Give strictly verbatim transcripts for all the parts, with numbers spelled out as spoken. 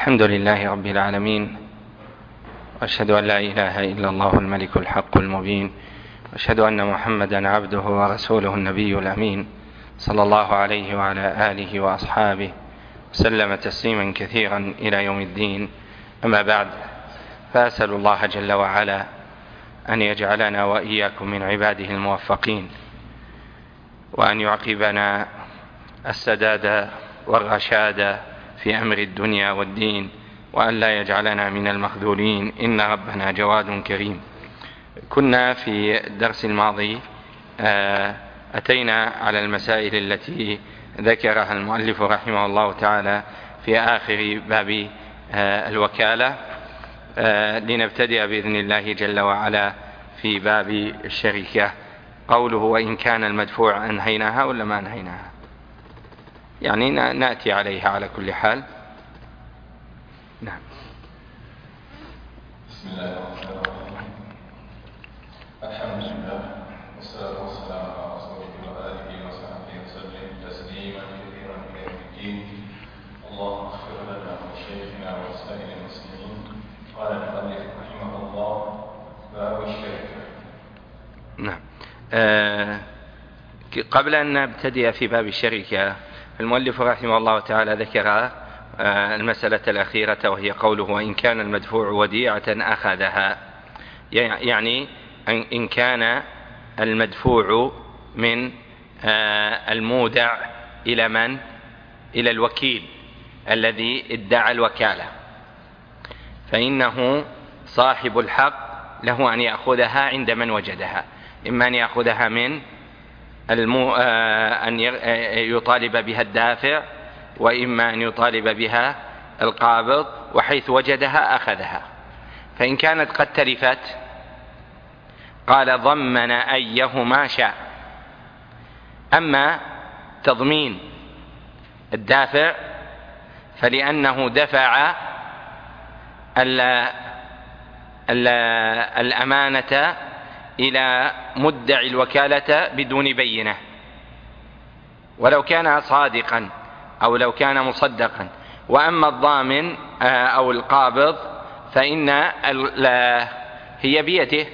الحمد لله رب العالمين، وأشهد أن لا إله إلا الله الملك الحق المبين، وأشهد أن محمدا عبده ورسوله النبي الأمين، صلى الله عليه وعلى آله وأصحابه وسلم تسليما كثيرا إلى يوم الدين. أما بعد، فأسأل الله جل وعلا أن يجعلنا وإياكم من عباده الموفقين، وأن يعقبنا السداد والرشاد في أمر الدنيا والدين، وأن لا يجعلنا من المخذولين، إن ربنا جواد كريم. كنا في الدرس الماضي أتينا على المسائل التي ذكرها المؤلف رحمه الله تعالى في آخر باب الوكالة، لنبتدئ بإذن الله جل وعلا في باب الشركة. قوله وإن كان المدفوع، أنهيناها ولا ما أنهيناها؟ يعني نأتي عليها على كل حال. نعم. بسم الله الرحمن الرحيم. الحمد لله والصلاة والسلام على رسوله وآله وصحبه وسلم تسليما كثيرا إلى يوم الدين. اللهم اغفر لنا ولشيخنا ولسائر المسلمين. قال المؤلف رحمه الله: باب الشركة. نعم. آه قبل أن نبتدئ في باب الشركة، المؤلف رحمه الله تعالى ذكر المسألة الأخيرة، وهي قوله وإن كان المدفوع وديعة أخذها. يعني إن كان المدفوع من المودع إلى من؟ إلى الوكيل الذي ادعى الوكالة، فإنه صاحب الحق له أن يأخذها عند من وجدها، إما أن يأخذها من المو... أن يطالب بها الدافع، وإما أن يطالب بها القابض، وحيث وجدها أخذها. فإن كانت قد تلفت قال ضمن أيهما شاء. أما تضمين الدافع فلأنه دفع ال... ال... الأمانة إلى مدعي الوكالة بدون بينة، ولو كان صادقا أو لو كان مصدقا. وأما الضامن أو القابض فإن هي بيده،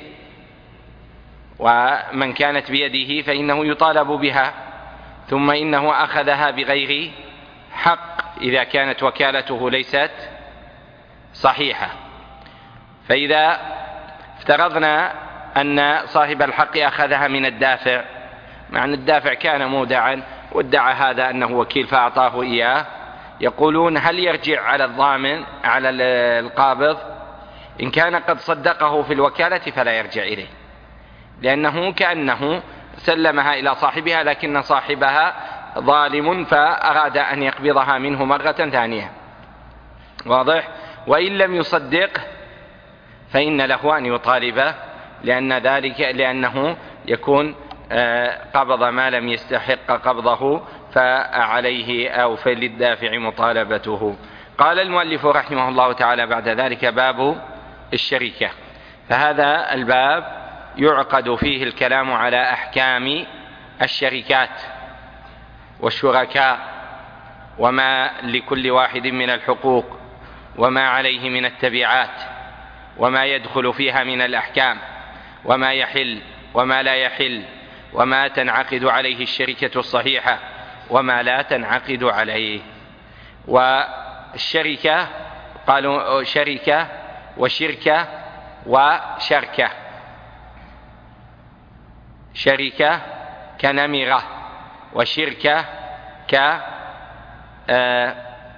ومن كانت بيده فإنه يطالب بها، ثم إنه أخذها بغير حق إذا كانت وكالته ليست صحيحة. فإذا افترضنا أن صاحب الحق أخذها من الدافع، مع أن الدافع كان مودعا وادعى هذا أنه وكيل فأعطاه إياه، يقولون هل يرجع على الضامن على القابض؟ إن كان قد صدقه في الوكالة فلا يرجع إليه، لأنه كأنه سلمها إلى صاحبها، لكن صاحبها ظالم فأراد أن يقبضها منه مرة ثانية. واضح؟ وإن لم يصدق فإن له أن يطالبه، لأن ذلك لأنه يكون قبض ما لم يستحق قبضه، فعليه أو فللدافع مطالبته. قال المؤلف رحمه الله تعالى بعد ذلك باب الشركة. فهذا الباب يعقد فيه الكلام على أحكام الشركات والشركاء، وما لكل واحد من الحقوق، وما عليه من التبعات، وما يدخل فيها من الأحكام، وما يحل وما لا يحل، وما تنعقد عليه الشركة الصحيحة وما لا تنعقد عليه. والشركة قالوا شركة وشركة وشركة. شركة كنمرة، وشركة ك آآ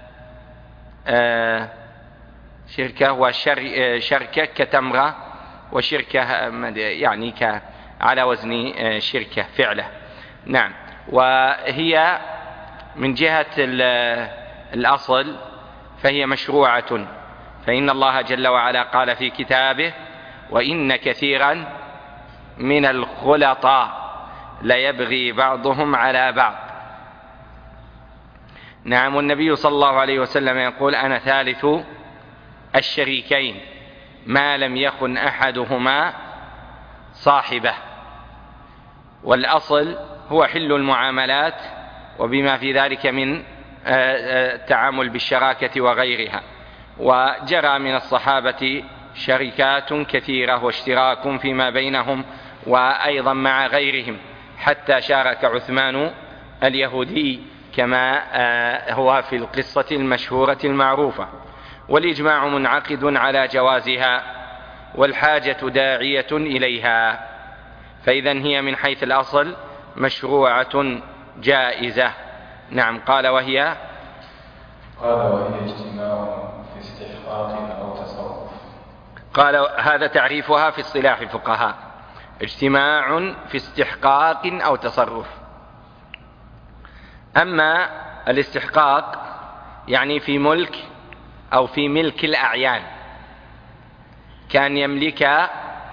آآ شركة وشركة كتمرة، وشركة يعني ك على وزن شركة فعلة. نعم. وهي من جهة الأصل فهي مشروعة، فإن الله جل وعلا قال في كتابه وإن كثيرا من الخلطاء ليبغي بعضهم على بعض. نعم. والنبي صلى الله عليه وسلم يقول أنا ثالث الشريكين ما لم يخن أحدهما صاحبه. والأصل هو حل المعاملات وبما في ذلك من التعامل بالشراكة وغيرها. وجرى من الصحابة شركات كثيرة واشتراك فيما بينهم وأيضا مع غيرهم، حتى شارك عثمان اليهودي كما هو في القصة المشهورة المعروفة. والإجماع منعقد على جوازها والحاجة داعية إليها، فإذا هي من حيث الأصل مشروعة جائزة. نعم. قال وهي قال وهي اجتماع في استحقاق أو تصرف. قال هذا تعريفها في اصطلاح الفقهاء: اجتماع في استحقاق أو تصرف. أما الاستحقاق يعني في ملك أو في ملك الأعيان، كان يملك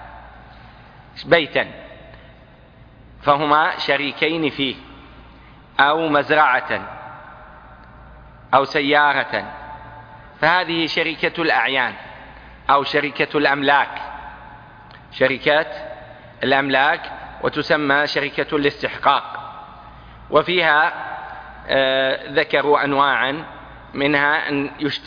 بيتا فهما شريكين فيه، أو مزرعة أو سيارة، فهذه شركة الأعيان أو شركة الأملاك، شركات الأملاك، وتسمى شركة الاستحقاق. وفيها آه ذكروا أنواعا، منها أن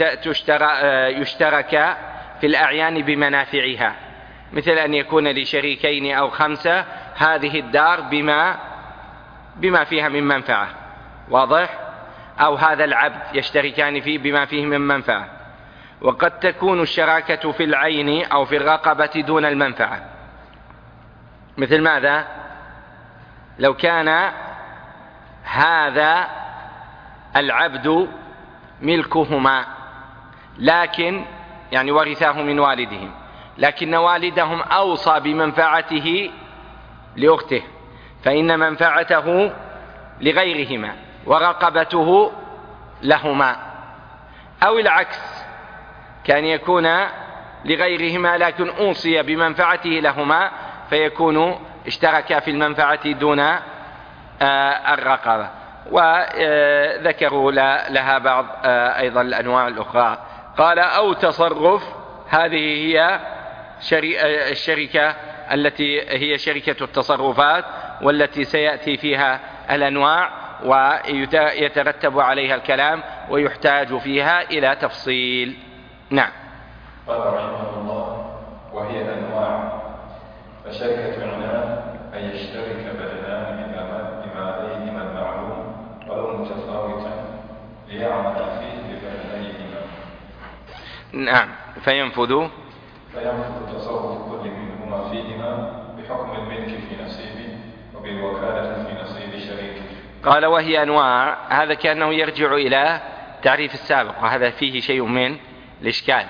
يشترك في الأعيان بمنافعها، مثل أن يكون لشريكين أو خمسة هذه الدار بما بما فيها من منفعة، واضح؟ أو هذا العبد يشتركان فيه بما فيه من منفعة. وقد تكون الشراكة في العين أو في الرقبة دون المنفعة، مثل ماذا؟ لو كان هذا العبد ملكهما، لكن يعني ورثاه من والدهم، لكن والدهم أوصى بمنفعته لأخته، فإن منفعته لغيرهما ورقبته لهما. أو العكس، كان يكون لغيرهما لكن أوصي بمنفعته لهما، فيكون اشتركا في المنفعة دون الرقبة. وذكروا لها بعض أيضا الأنواع الأخرى. قال أو تصرف، هذه هي الشركة التي هي شركة التصرفات، والتي سيأتي فيها الأنواع ويترتب عليها الكلام ويحتاج فيها إلى تفصيل. نعم. قال رحمه الله: وهي أنواع. فشركة عنان أن يشترك بدنان بماليهما المعلوم ولو متفاوتا ليعمل فيه ببدنيهما. نعم. فينفذ فينفذ تصرف كل منهما فيهما بحكم الملك في نصيبه وبالوكالة في نصيب شريكه. قال وهي أنواع، هذا كأنه يرجع إلى تعريف السابق، وهذا فيه شيء من الإشكال.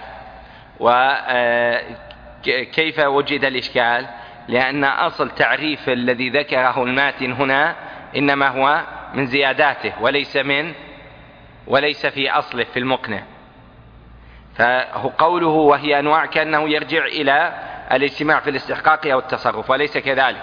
وكيف وجد الإشكال؟ لأن أصل تعريف الذي ذكره الماتن هنا إنما هو من زياداته، وليس من وليس في أصله في المقنع. فهو قوله وهي أنواع كأنه يرجع إلى الاجتماع في الاستحقاق أو التصرف، وليس كذلك،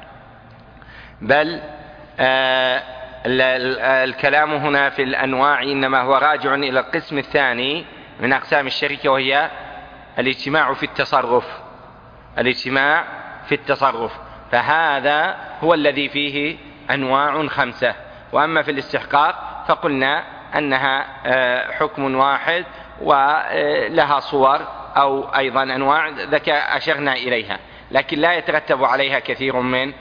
بل آه الكلام هنا في الأنواع إنما هو راجع إلى القسم الثاني من أقسام الشركة، وهي الاجتماع في التصرف. الاجتماع في التصرف، فهذا هو الذي فيه أنواع خمسة. وأما في الاستحقاق فقلنا أنها حكم واحد ولها صور أو أيضا أنواع ذكى أشرنا إليها، لكن لا يترتب عليها كثير من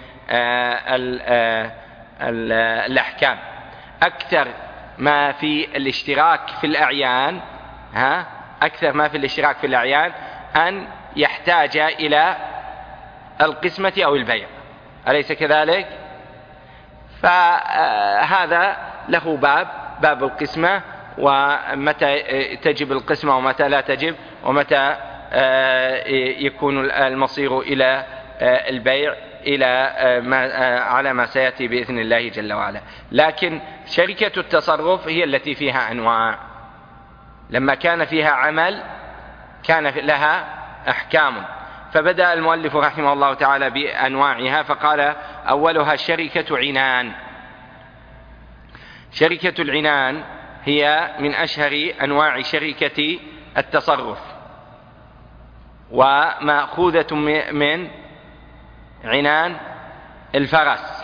الأحكام. أكثر ما في الاشتراك في الأعيان ها أكثر ما في الاشتراك في الأعيان أن يحتاج إلى القسمة أو البيع، أليس كذلك؟ فهذا له باب باب القسمة، ومتى تجب القسمة ومتى لا تجب، ومتى يكون المصير إلى البيع إلى ما على ما سيأتي بإذن الله جل وعلا. لكن شركة التصرف هي التي فيها أنواع، لما كان فيها عمل كان لها أحكام، فبدأ المؤلف رحمه الله تعالى بأنواعها، فقال أولها شركة عنان. شركة العنان هي من أشهر أنواع شركة التصرف، ومأخوذة من عنان الفرس،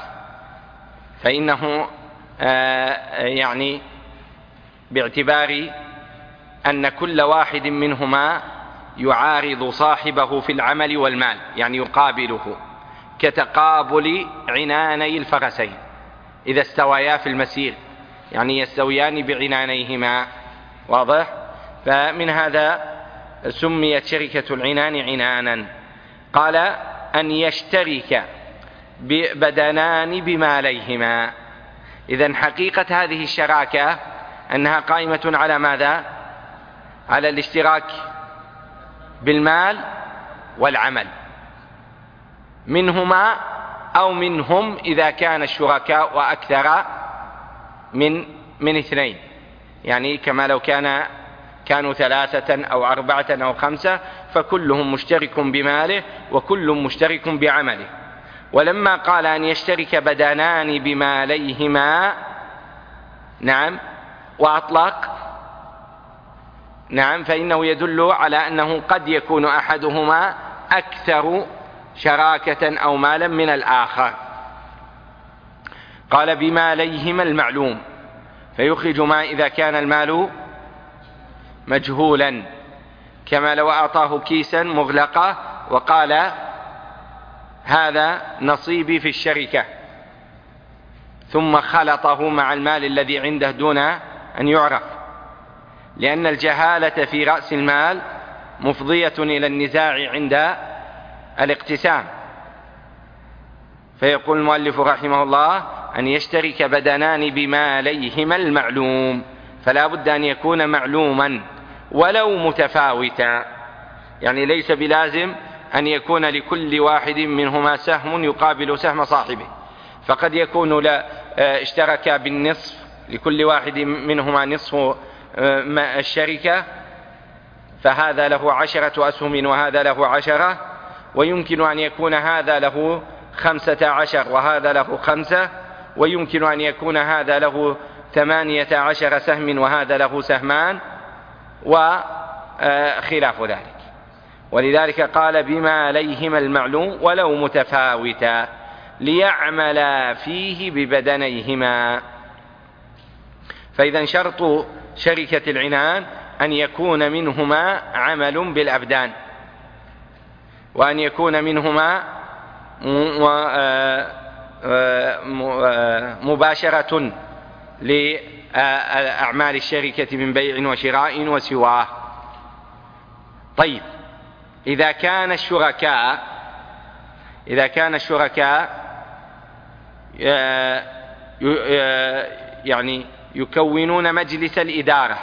فإنه يعني باعتبار أن كل واحد منهما يعارض صاحبه في العمل والمال، يعني يقابله، كتقابل عناني الفرسين إذا استويا في المسير، يعني يستويان بعنانيهما. واضح؟ فمن هذا سميت شركة العنان عنانا. قال أن يشترك بدنان بماليهما. إذن حقيقة هذه الشراكة أنها قائمة على ماذا؟ على الاشتراك بالمال والعمل منهما أو منهم إذا كان الشركاء وأكثر من من اثنين، يعني كما لو كان كانوا ثلاثة أو أربعة أو خمسة، فكلهم مشترك بماله وكل مشترك بعمله. ولما قال أن يشترك بدنان بماليهما، نعم، وأطلق، نعم، فإنه يدل على أنه قد يكون أحدهما أكثر شراكة أو مالا من الآخر. قال بماليهما المعلوم، فيخرج ما إذا كان المال مجهولا، كما لو أعطاه كيسا مغلقة وقال هذا نصيبي في الشركة، ثم خلطه مع المال الذي عنده دون أن يعرف، لأن الجهالة في رأس المال مفضية إلى النزاع عند الاقتسام. فيقول المؤلف رحمه الله أن يشترك بدنان بماليهما المعلوم، فلا بد أن يكون معلوما ولو متفاوتا، يعني ليس بلازم أن يكون لكل واحد منهما سهم يقابل سهم صاحبه، فقد يكون لا اشترك بالنصف، لكل واحد منهما نصف الشركة، فهذا له عشرة أسهم وهذا له عشرة، ويمكن أن يكون هذا له خمسة عشر وهذا له خمسة، ويمكن أن يكون هذا له ثمانية عشر سهم وهذا له سهمان وخلاف ذلك. ولذلك قال بما عليهما المعلوم ولو متفاوتا ليعملا فيه ببدنيهما. فإذا شرط شركة العنان أن يكون منهما عمل بالأبدان، وأن يكون منهما مباشرة لأعمال الشركة من بيع وشراء وسواه. طيب، إذا كان الشركاء إذا كان الشركاء يعني يكونون مجلس الإدارة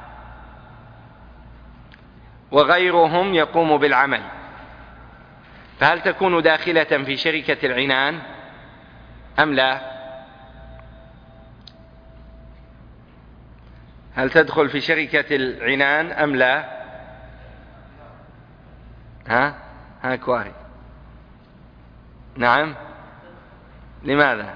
وغيرهم يقوم بالعمل، فهل تكون داخلة في شركة العنان أم لا؟ هل تدخل في شركة العنان أم لا؟ ها ها كواري. نعم، لماذا؟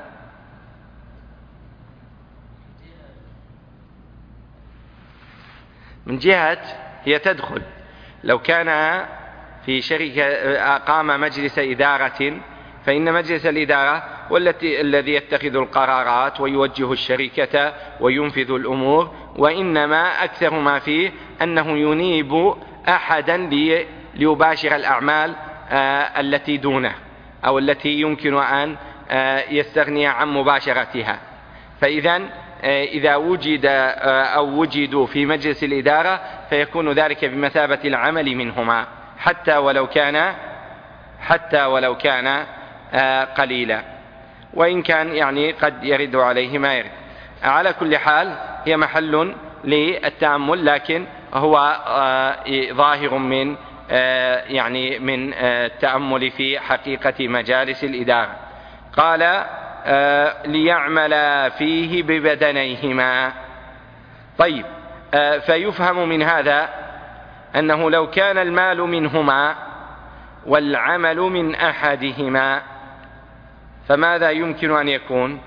من جهة هي تدخل لو كان في شركة أقام مجلس إدارة، فإن مجلس الإدارة والتي الذي يتخذ القرارات ويوجه الشركة وينفذ الأمور، وإنما أكثر ما فيه أنه ينيب أحدا ليباشر الأعمال التي دونه أو التي يمكن أن يستغني عن مباشرتها. فإذا إذا وجد أو وجدوا في مجلس الإدارة فيكون ذلك بمثابة العمل منهما، حتى ولو كان حتى ولو كان قليلا، وإن كان يعني قد يرد عليه ما يرد. على كل حال هي محل للتأمل، لكن هو ظاهر من يعني من التأمل في حقيقة مجالس الإدارة. قال ليعمل فيه ببدنيهما. طيب، فيفهم من هذا أنه لو كان المال منهما والعمل من أحدهما فماذا يمكن أن يكون؟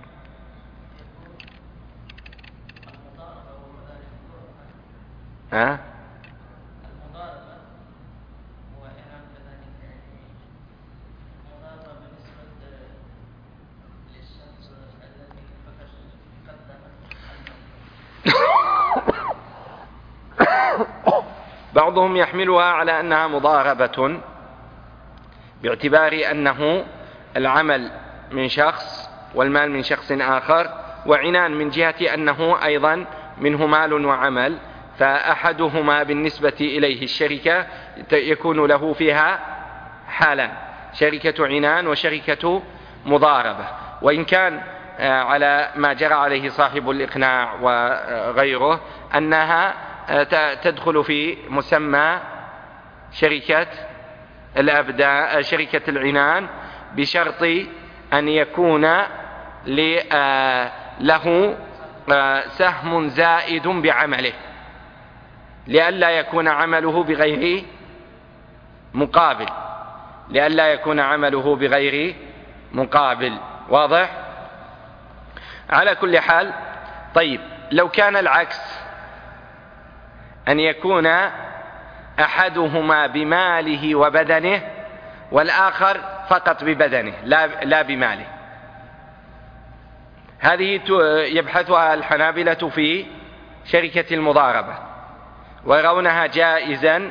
ها؟ بعضهم يحملها على أنها مضاربة باعتبار أنه العمل من شخص والمال من شخص آخر، وعنان من جهة أنه أيضا منه مال وعمل، فأحدهما بالنسبة إليه الشركة يكون له فيها حالان: شركة عنان وشركة مضاربة. وإن كان على ما جرى عليه صاحب الإقناع وغيره أنها تدخل في مسمى شركة الأبدان، شركة العنان، بشرط أن يكون له سهم زائد بعمله، لئلا يكون عمله بغير مقابل، لئلا يكون عمله بغير مقابل. واضح؟ على كل حال. طيب، لو كان العكس، أن يكون أحدهما بماله وبدنه والآخر فقط ببدنه لا, لا بماله، هذه يبحثها الحنابلة في شركة المضاربة، ويرونها جائزا،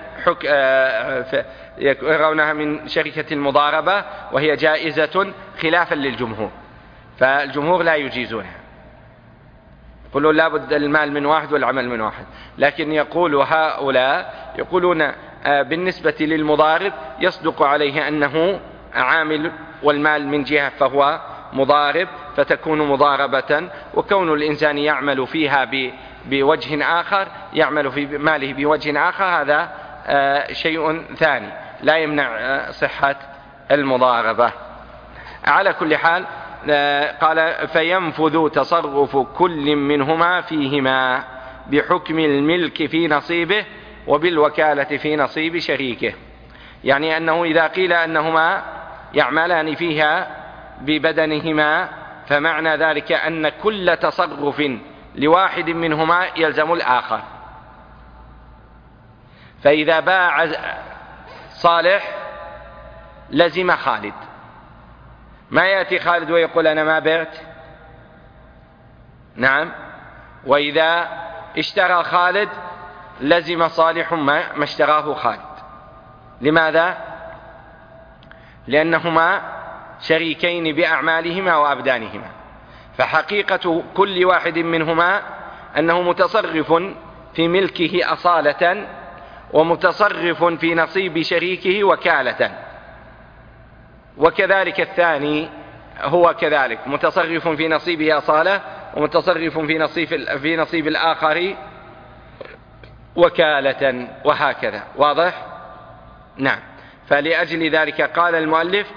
يرونها من شركة المضاربة وهي جائزة خلافا للجمهور، فالجمهور لا يجيزونها، يقولون لا بد المال من واحد والعمل من واحد. لكن يقول هؤلاء يقولون بالنسبة للمضارب يصدق عليه أنه عامل والمال من جهة فهو مضارب، فتكون مضاربة. وكون الإنسان يعمل فيها بوجه آخر، يعمل في ماله بوجه آخر، هذا شيء ثاني لا يمنع صحة المضاربة. على كل حال، قال: فينفذ تصرف كل منهما فيهما بحكم الملك في نصيبه وبالوكالة في نصيب شريكه. يعني أنه إذا قيل أنهما يعملان فيها ببدنهما، فمعنى ذلك أن كل تصرف لواحد منهما يلزم الآخر. فإذا باع صالح لزم خالد، ما يأتي خالد ويقول أنا ما بعت، نعم. وإذا اشترى خالد لزم صالح ما اشتراه خالد. لماذا؟ لأنهما شريكين بأعمالهما وأبدانهما، فحقيقة كل واحد منهما أنه متصرف في ملكه أصالة، ومتصرف في نصيب شريكه وكالة. وكذلك الثاني هو كذلك متصرف في نصيبه أصالة، ومتصرف في نصيب في نصيب الآخر وكالة، وهكذا. واضح؟ نعم. فلأجل ذلك قال المؤلف: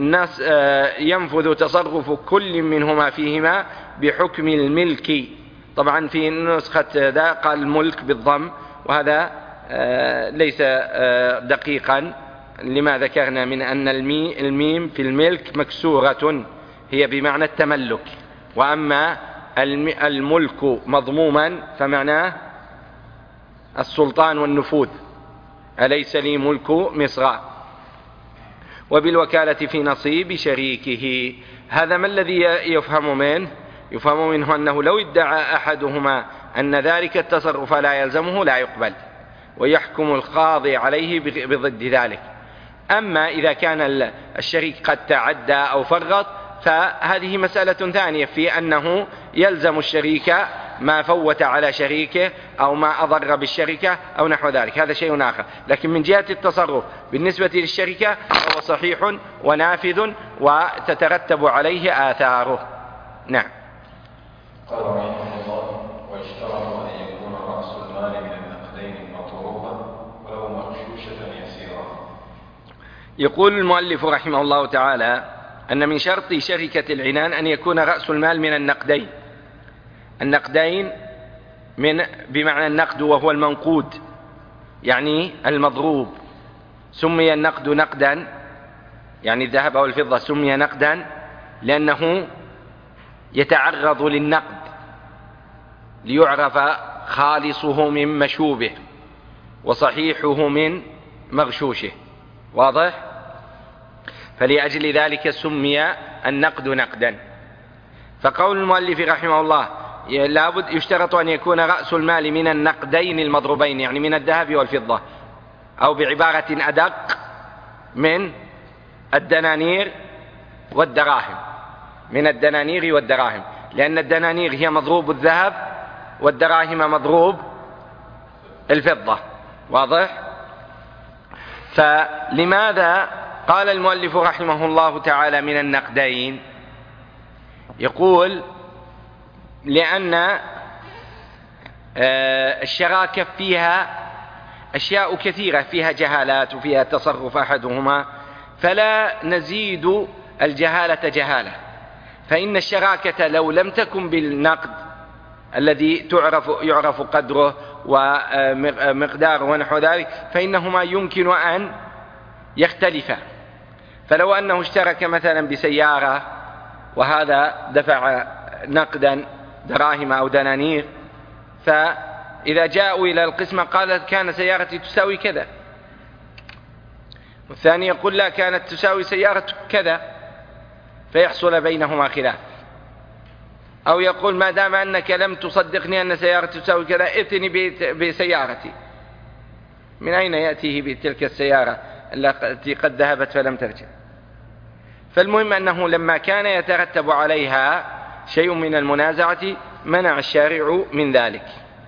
ينفذ تصرف كل منهما فيهما بحكم الملك. طبعا في نسخة ذا قال الملك بالضم، وهذا ليس دقيقا لما ذكرنا من أن الميم في الملك مكسورة، هي بمعنى التملك، وأما الملك مضموما فمعناه السلطان والنفوذ، أليس لي ملك مصر. وبالوكالة في نصيب شريكه. هذا ما الذي يفهم منه؟ يفهم منه أنه لو ادعى أحدهما أن ذلك التصرف لا يلزمه لا يقبل، ويحكم القاضي عليه بضد ذلك. أما إذا كان الشريك قد تعدى أو فرط، فهذه مسألة ثانية في أنه يلزم الشريك ما فوت على شريكه أو ما أضر بالشركة أو نحو ذلك، هذا شيء آخر. لكن من جهة التصرف بالنسبة للشركة فهو صحيح ونافذ وتترتب عليه آثاره. نعم. قال رحمه الله: واشترط أن يكون رأس المال من النقدين مطروبا ولو مغشوشة يسيرا. يقول المؤلف رحمه الله تعالى أن من شرط شركة العنان أن يكون رأس المال من النقدين. النقدين من بمعنى النقد وهو المنقود، يعني المضروب. سمي النقد نقدا، يعني الذهب أو الفضة سمي نقدا لأنه يتعرض للنقد ليعرف خالصه من مشوبه وصحيحه من مغشوشه. واضح؟ فلأجل ذلك سمي النقد نقدا. فقول المؤلف رحمه الله: لابد يشترط أن يكون رأس المال من النقدين المضروبين، يعني من الذهب والفضة، أو بعبارة أدق من الدنانير والدراهم، من الدنانير والدراهم، لأن الدنانير هي مضروب الذهب والدراهم مضروب الفضة. واضح؟ فلماذا قال المؤلف رحمه الله تعالى من النقدين؟ يقول لأن الشراكة فيها أشياء كثيرة، فيها جهالات وفيها تصرف أحدهما، فلا نزيد الجهالة جهالة. فإن الشراكة لو لم تكن بالنقد الذي تعرف يعرف قدره ومقداره ونحو ذلك، فإنهما يمكن أن يختلفا. فلو أنه اشترك مثلا بسيارة وهذا دفع نقدا دراهم أو دنانير، فإذا جاءوا إلى القسمة قالت كان سيارتي تساوي كذا، والثاني يقول لا كانت تساوي سيارة كذا، فيحصل بينهما خلاف. أو يقول ما دام أنك لم تصدقني أن سيارتي تساوي كذا ائتني بسيارتي. من أين يأتيه بتلك السيارة التي قد ذهبت فلم ترجع؟ فالمهم أنه لما كان يترتب عليها شيء من المنازعة منع الشارع من ذلك.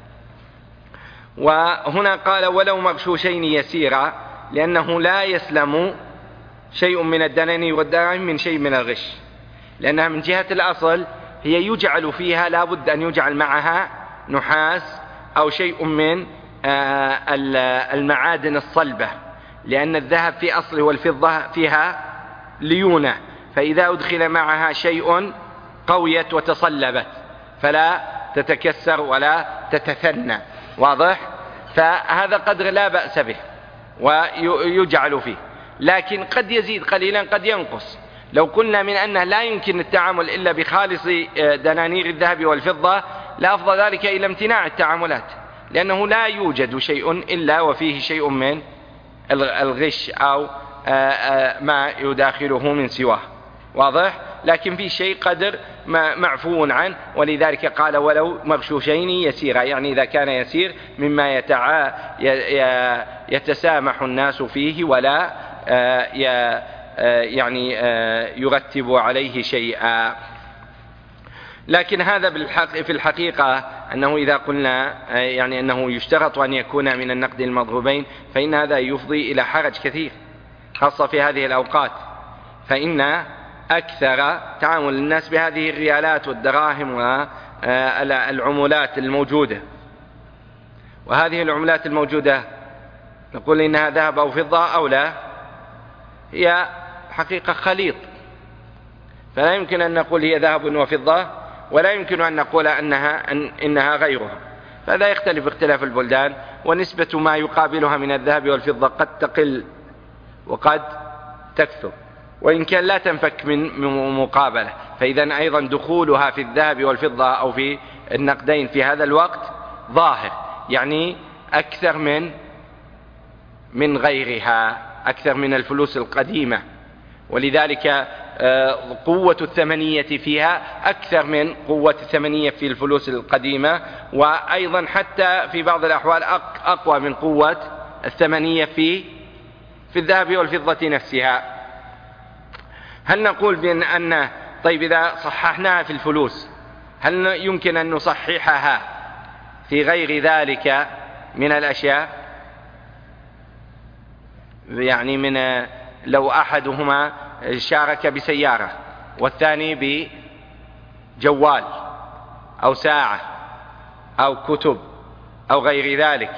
وهنا قال ولو مغشوشين يسيرا، لأنه لا يسلم شيء من الدنانير والدراهم من شيء من الغش، لأنها من جهة الأصل هي يجعل فيها لا بد أن يجعل معها نحاس أو شيء من المعادن الصلبة، لأن الذهب في أصله والفضة فيها ليونة، فإذا أدخل معها شيء قويت وتصلبت فلا تتكسر ولا تتثنى. واضح؟ فهذا قدر لا بأس به ويجعل فيه، لكن قد يزيد قليلا قد ينقص. لو قلنا من أنه لا يمكن التعامل إلا بخالص دنانير الذهب والفضة لأفضل ذلك إلى امتناع التعاملات، لأنه لا يوجد شيء إلا وفيه شيء من الغش أو ما يداخله من سواه. واضح؟ لكن في شيء قدر معفو عنه، ولذلك قال ولو مغشوشين يسيرا، يعني إذا كان يسير مما يتعا يتسامح الناس فيه ولا يعني يرتب عليه شيئا. لكن هذا في الحقيقة أنه إذا قلنا يعني أنه يشترط أن يكون من النقد المضروبين، فإن هذا يفضي إلى حرج كثير خاصة في هذه الأوقات، فإن أكثر تعامل الناس بهذه الريالات والدراهم والعملات الموجودة، وهذه العملات الموجودة نقول إنها ذهب أو فضة أو لا، هي حقيقة خليط، فلا يمكن أن نقول هي ذهب وفضة، ولا يمكن أن نقول أنها, أن إنها غيرها. فهذا يختلف اختلاف البلدان، ونسبة ما يقابلها من الذهب والفضة قد تقل وقد تكثر، وإن كان لا تنفك من مقابلة. فإذا أيضا دخولها في الذهب والفضة أو في النقدين في هذا الوقت ظاهر، يعني أكثر من من غيرها، أكثر من الفلوس القديمة، ولذلك قوة الثمنية فيها أكثر من قوة الثمنية في الفلوس القديمة، وأيضا حتى في بعض الأحوال أقوى من قوة الثمنية في في الذهب والفضة نفسها. هل نقول بأن أن طيب إذا صححناها في الفلوس هل يمكن أن نصححها في غير ذلك من الأشياء؟ يعني من لو أحدهما شارك بسيارة والثاني بجوال أو ساعة أو كتب أو غير ذلك،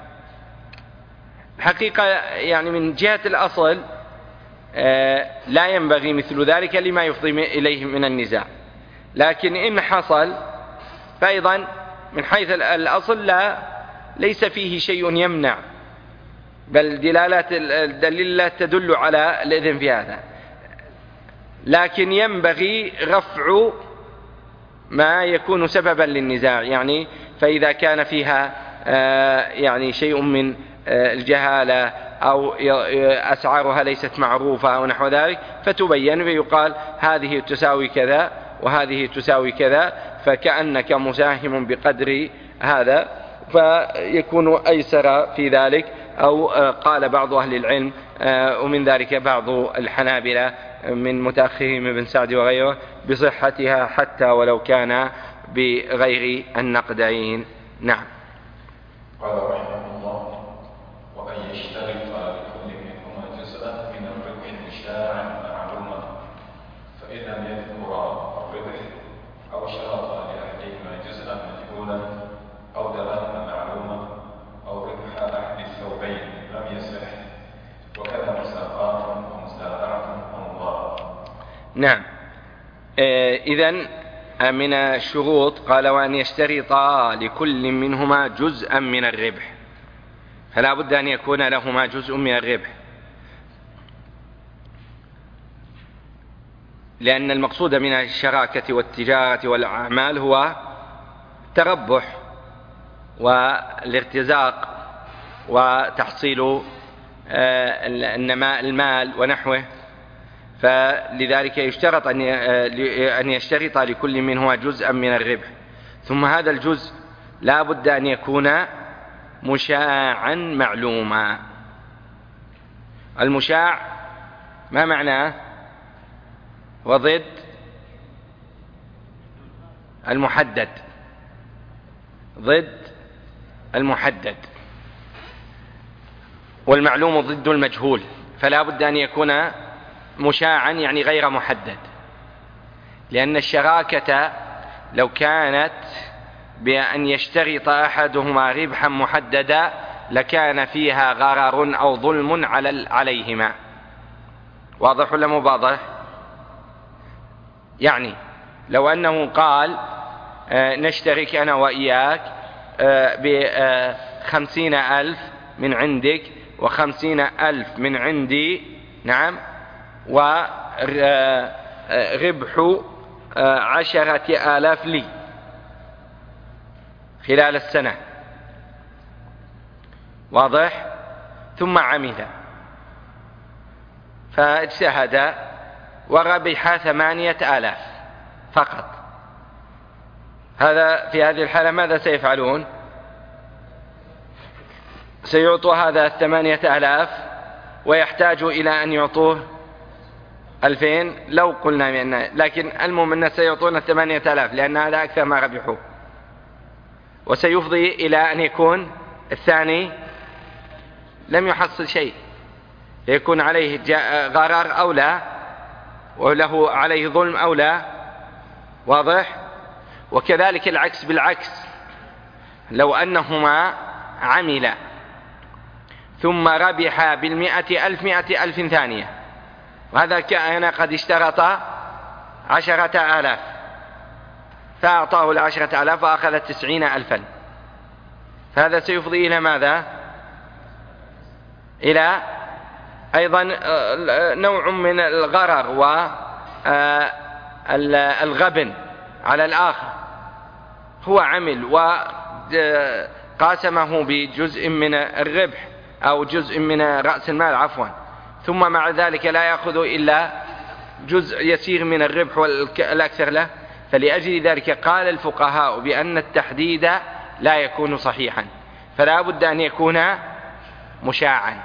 حقيقة يعني من جهة الأصل لا ينبغي مثل ذلك لما يفضي إليه من النزاع، لكن إن حصل فأيضا من حيث الأصل لا ليس فيه شيء يمنع، بل دلالات الدليل لا تدل على الإذن في هذا، لكن ينبغي رفع ما يكون سببا للنزاع. يعني فإذا كان فيها يعني شيء من الجهالة أو أسعارها ليست معروفة أو نحو ذلك فتبين ويقال هذه تساوي كذا وهذه تساوي كذا، فكأنك مساهم بقدر هذا، فيكون أيسر في ذلك أو قال بعض أهل العلم ومن ذلك بعض الحنابلة من متأخرهم ابن سعد وغيره بصحتها حتى ولو كان بغير النقدين. نعم. قال رحمه الله: وأن يشترط لكل منهما جزءا من الربح مشاعا معلوما، فإن لم يذكر الربح أو شرط لأحدهما جزءا مجهولا أو دراهم معلومة أو ربح أحد الثوبين لم يصح، وكذا مساقات ومسارعة ومضاربة. نعم. إذن من الشروط قال: وأن يشترط لكل منهما جزءا من الربح، فلا بد أن يكون لهما جزء من الربح، لأن المقصود من الشراكة والتجارة والأعمال هو التربح والارتزاق وتحصيل النماء المال ونحوه، فلذلك يشترط أن يشترط لكل منهما جزءا من الربح، ثم هذا الجزء لا بد أن يكون مشاعا معلوما. المشاع ما معناه؟ وضد المحدد، ضد المحدد، والمعلوم ضد المجهول، فلا بد أن يكون مشاعا يعني غير محدد، لأن الشراكة لو كانت بأن يشترط أحدهما ربحا محددا لكان فيها غرر أو ظلم عليهما. واضح ولا مو واضح؟ يعني لو أنه قال نشترك أنا وإياك بخمسين ألف من عندك وخمسين ألف من عندي، نعم، وربح عشرة آلاف لي خلال السنة. واضح؟ ثم عمل فاجتهد وربح ثمانية آلاف فقط. هذا في هذه الحالة ماذا سيفعلون؟ سيعطوا هذا الثمانية آلاف ويحتاج إلى أن يعطوه ألفين لو قلنا بأنه، لكن المهم أنه سيعطون الثمانية آلاف لأن هذا أكثر ما ربحوا، وسيفضي إلى أن يكون الثاني لم يحصل شيء، يكون عليه غرر أو لا، وله عليه ظلم أو لا. واضح؟ وكذلك العكس بالعكس، لو أنهما عملا ثم ربح بالمئة ألف مئة ألف ثانية، وهذا كان قد اشترط عشرة آلاف فأعطاه العشرة آلاف وأخذ تسعين ألفا، فهذا سيفضي إلى ماذا؟ إلى أيضا نوع من الغرر والغبن على الآخر. هو عمل وقاسمه بجزء من الربح أو جزء من رأس المال عفوا، ثم مع ذلك لا يأخذ إلا جزء يسير من الربح والأكثر له. فلأجل ذلك قال الفقهاء بأن التحديد لا يكون صحيحا، فلا بد أن يكون مشاعا.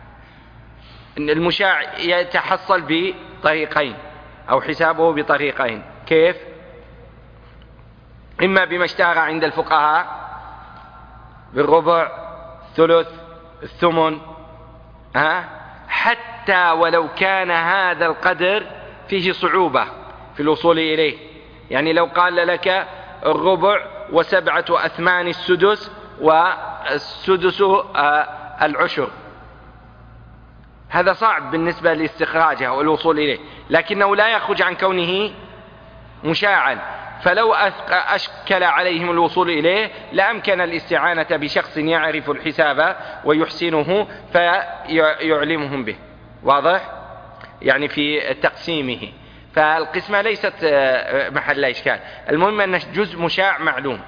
المشاع يتحصل بطريقين أو حسابه بطريقين. كيف؟ إما بما اشتهر عند الفقهاء بالربع، الثلث، الثمن، ها؟ حتى ولو كان هذا القدر فيه صعوبة في الوصول إليه، يعني لو قال لك الربع وسبعة أثمان السدس والسدس العشر، هذا صعب بالنسبة لاستخراجه والوصول إليه، لكنه لا يخرج عن كونه مشاعا. فلو أشكل عليهم الوصول إليه لأمكن الاستعانة بشخص يعرف الحساب ويحسنه فيعلمهم به. واضح؟ يعني في تقسيمه، فالقسمة ليست محل إشكال، المهم أن جزء مشاع معلوم.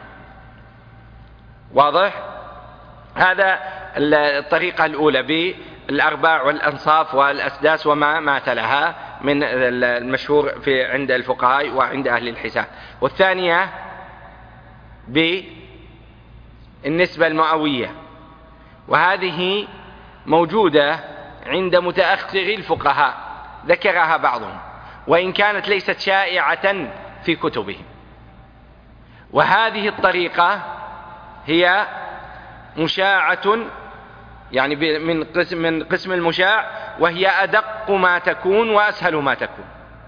واضح؟ هذا الطريقة الأولى بالأرباع والأنصاف والأسداس وما ماثلها من المشهور في عند الفقهاء وعند أهل الحساب. والثانية بالنسبة المئوية، وهذه موجودة عند متأخر الفقهاء ذكرها بعضهم، وإن كانت ليست شائعة في كتبهم. وهذه الطريقة هي مشاعة، يعني من قسم, من قسم المشاع، وهي أدق ما تكون وأسهل ما تكون.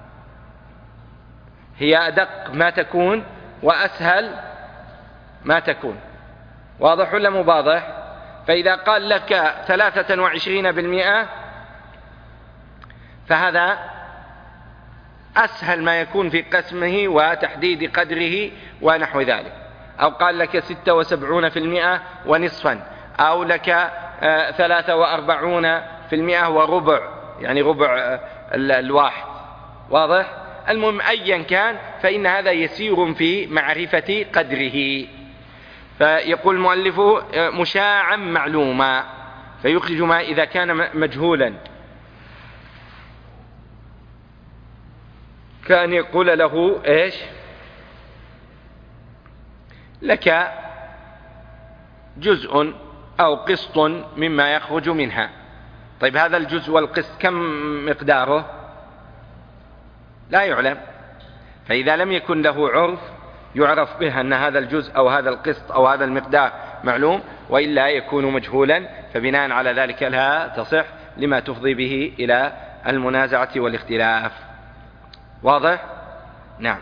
هي أدق ما تكون وأسهل ما تكون. واضح ولا مو واضح؟ فإذا قال لك ثلاثة وعشرين بالمئة فهذا أسهل ما يكون في قسمه وتحديد قدره ونحو ذلك. أو قال لك ستة وسبعون في المئة ونصفا، أو لك ثلاثة وأربعون في المئة وربع، يعني ربع الواحد. واضح؟ المهم أيا كان فإن هذا يسير في معرفة قدره. فيقول المؤلف مشاعا معلوما، فيخرج ما إذا كان مجهولا كان يقول له إيش؟ لك جزء أو قسط مما يخرج منها. طيب هذا الجزء والقسط كم مقداره؟ لا يعلم. فإذا لم يكن له عرف يعرف به أن هذا الجزء أو هذا القسط أو هذا المقدار معلوم، وإلا يكون مجهولا، فبناء على ذلك لا تصح لما تفضي به إلى المنازعة والاختلاف. واضح؟ نعم.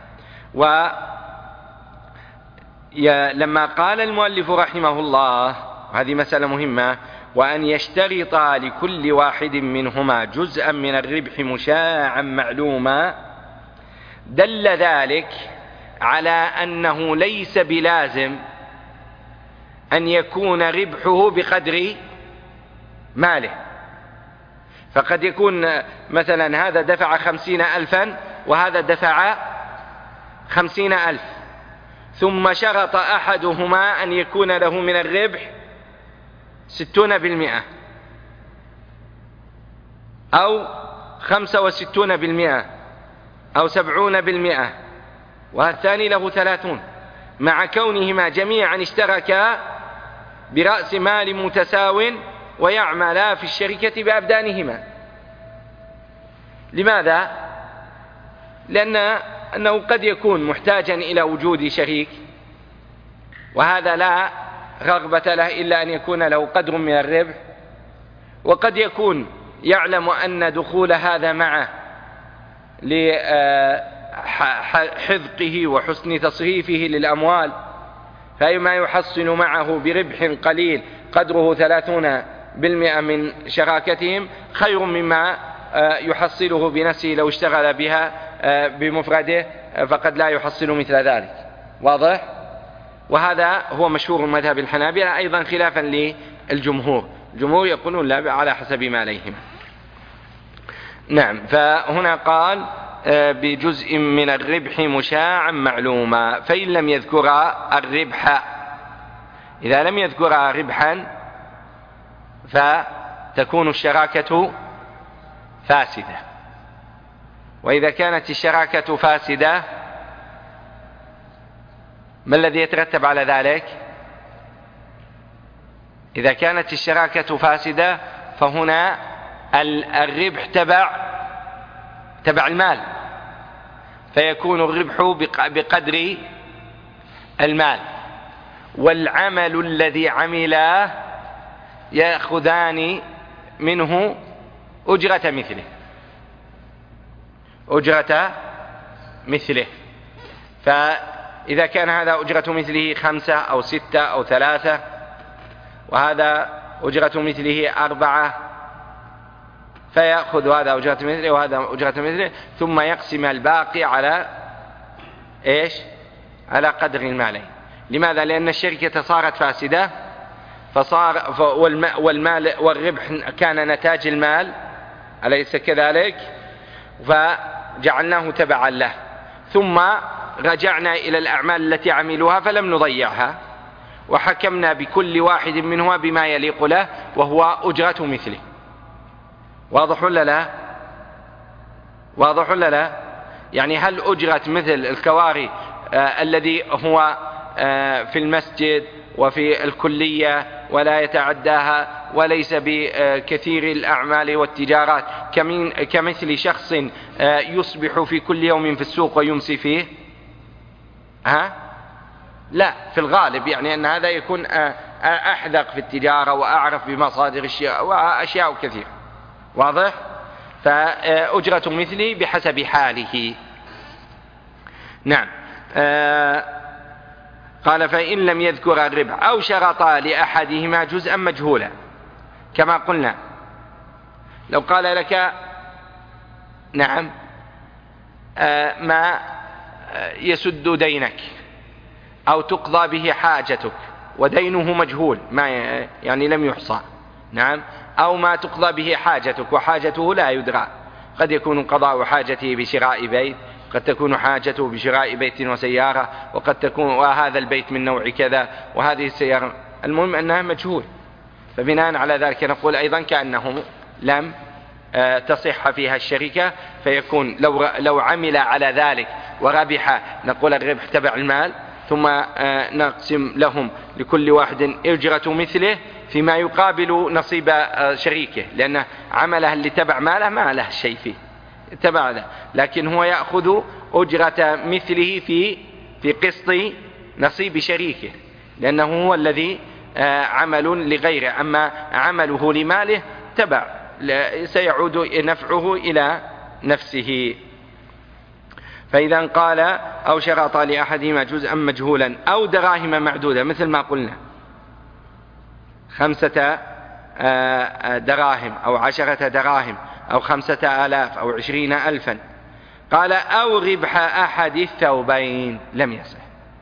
ولما قال المؤلف رحمه الله، هذه مسألة مهمة، وأن يشترط لكل واحد منهما جزءا من الربح مشاعا معلوما، دل ذلك على أنه ليس بلازم أن يكون ربحه بقدر ماله. فقد يكون مثلا هذا دفع خمسين ألفا وهذا دفع خمسين ألف، ثم شرط أحدهما أن يكون له من الربح ستون بالمئة أو خمسة وستون بالمئة أو سبعون بالمئة، والثاني له ثلاثون، مع كونهما جميعا اشتركا برأس مال متساو ويعملا في الشركة بأبدانهما. لماذا؟ لأن أنه قد يكون محتاجا إلى وجود شريك، وهذا لا رغبة له إلا أن يكون له قدر من الربح، وقد يكون يعلم أن دخول هذا معه لحذقه وحسن تصريفه للأموال، فإما يحصل معه بربح قليل قدره ثلاثون بالمئة من شراكتهم خير مما يحصله بنفسه لو اشتغل بها بمفرده، فقد لا يحصل مثل ذلك. واضح؟ وهذا هو مشهور مذهب الحنابلة أيضا خلافا للجمهور. الجمهور يقولون لا، على حسب ما عليهم. نعم. فهنا قال بجزء من الربح مشاعا معلوما، فإن لم يذكر الربح، إذا لم يذكر ربحا فتكون الشراكة فاسدة. وإذا كانت الشراكة فاسدة ما الذي يترتب على ذلك؟ إذا كانت الشراكة فاسدة فهنا الربح تبع تبع المال، فيكون الربح بقدر المال، والعمل الذي عمله يأخذان منه أجرة مثله أجرة مثله فإذا كان هذا أجرة مثله خمسة أو ستة أو ثلاثة، وهذا أجرة مثله أربعة، فيأخذ هذا أجرة مثله وهذا أجرة مثله، ثم يقسم الباقي على إيش؟ على قدر المالين. لماذا؟ لأن الشركة صارت فاسدة، فصار والمال والربح كان نتاج المال، أليس كذلك؟ فجعلناه تبعا له، ثم رجعنا إلى الأعمال التي عملوها فلم نضيعها، وحكمنا بكل واحد منها بما يليق له وهو أجرة مثله. واضح ولا لا؟ واضح ولا لا؟ يعني هل أجرة مثل الكواري آه الذي هو آه في المسجد وفي الكلية ولا يتعداها، وليس بكثير الأعمال والتجارات كمثل شخص يصبح في كل يوم في السوق ويمسي فيه. ها؟ لا، في الغالب يعني أن هذا يكون أحذق في التجارة وأعرف بمصادر الشيء وأشياء كثيرة. واضح؟ فأجرة مثلي بحسب حاله. نعم. آه قال فإن لم يذكر الربح أو شرطا لأحدهما جزءا مجهولا، كما قلنا لو قال لك نعم آه ما يسد دينك أو تقضى به حاجتك ودينه مجهول، ما يعني لم يحصى، نعم، أو ما تقضى به حاجتك وحاجته لا يدرى، قد يكون قضاء حاجته بشراء بيت، قد تكون حاجته بشراء بيت وسيارة، وقد تكون وهذا البيت من نوع كذا وهذه السيارة، المهم أنها مجهول. فبناء على ذلك نقول أيضا كأنه لم تصح فيها الشركة، فيكون لو لو عمل على ذلك وربح نقول الربح تبع المال، ثم نقسم لهم لكل واحد أجرة مثله فيما يقابل نصيب شريكه، لأن عمله اللي تبع ماله ما له شيء فيه تبع له، لكن هو يأخذ أجرة مثله في في قسط نصيب شريكه، لأنه هو الذي عمل لغيره، أما عمله لماله تبع سيعود نفعه إلى نفسه. فإذا قال أو شرط لأحدهما جزءا مجهولا أو دراهم معدودة، مثل ما قلنا خمسة دراهم أو عشرة دراهم أو خمسة آلاف أو عشرين ألفا، قال أو ربح أحد الثوبين لم يصح.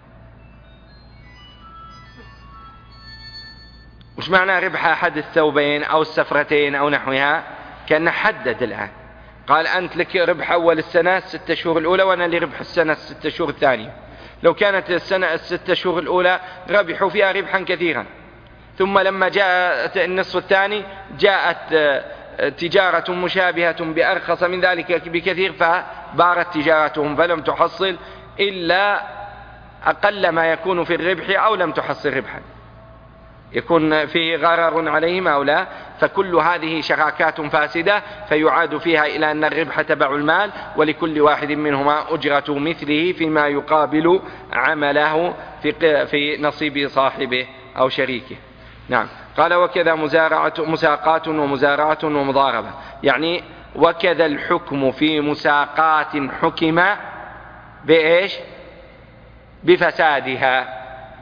وش معنى ربح أحد الثوبين أو السفرتين أو نحوها؟ كأنه حدد الآن، قال أنت لك ربح أول السنة ستة شهور الأولى وأنا لي ربح السنة ستة شهور الثانية. لو كانت السنة الستة شهور الأولى ربحوا فيها ربحا كثيرا، ثم لما جاءت النصف الثاني جاءت تجارة مشابهة بأرخص من ذلك بكثير، فبارت تجارتهم فلم تحصل إلا أقل ما يكون في الربح أو لم تحصل ربحا، يكون فيه غرر عليهم أو لا. فكل هذه شراكات فاسدة، فيعاد فيها إلى أن الربح تبع المال، ولكل واحد منهما أجرة مثله فيما يقابل عمله في في نصيب صاحبه أو شريكه. نعم. قال وكذا مزارعة مساقات ومزارعة ومضاربة، يعني وكذا الحكم في مساقات حكم بإيش؟ بفسادها،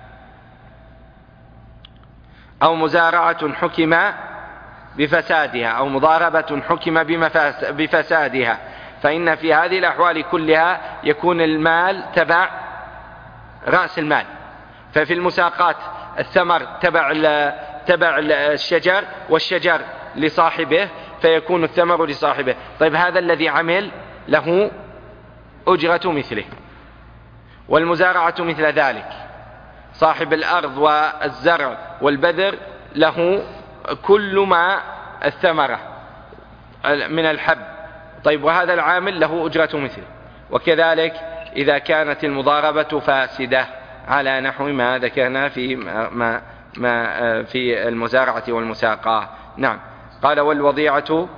أو مزارعة حكم بفسادها، أو مضاربة حكم بفسادها، فإن في هذه الأحوال كلها يكون المال تبع رأس المال. ففي المساقات الثمر تبع تبع الشجر والشجر لصاحبه، فيكون الثمر لصاحبه. طيب هذا الذي عمل له أجرة مثله، والمزارعة مثل ذلك، صاحب الأرض والزرع والبذر له كل ما الثمرة من الحب. طيب وهذا العامل له أجرة مثله. وكذلك إذا كانت المضاربة فاسدة على نحو ما ذكرنا في ما ما في المزارعة والمساقاة. نعم. قال والوضيعة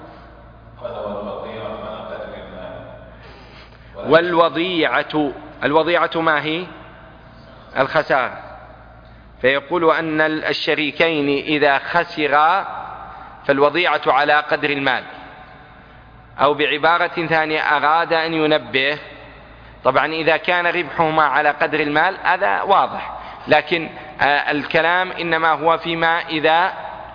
والوضيعة الوضيعة ما هي؟ الخسارة. فيقول أن الشريكين إذا خسرا فالوضيعة على قدر المال، أو بعبارة ثانية أراد أن ينبه، طبعا إذا كان ربحهما على قدر المال هذا واضح، لكن الكلام إنما هو فيما إذا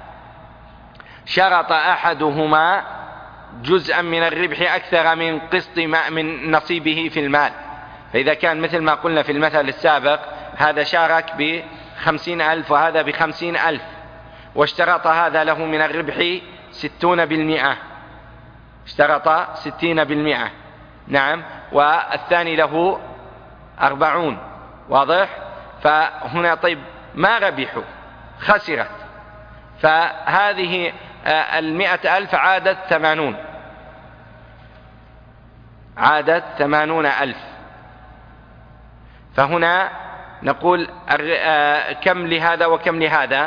شرط أحدهما جزءا من الربح أكثر من قسط ما من نصيبه في المال. فإذا كان مثل ما قلنا في المثل السابق، هذا شارك بخمسين ألف وهذا بخمسين ألف، واشترط هذا له من الربح ستون بالمئة، اشترط ستين بالمئة، نعم، والثاني له أربعون، واضح؟ فهنا طيب ما ربحوا، خسرت، فهذه المئة ألف عادت ثمانون، عادت ثمانون ألف، فهنا نقول كم لهذا وكم لهذا؟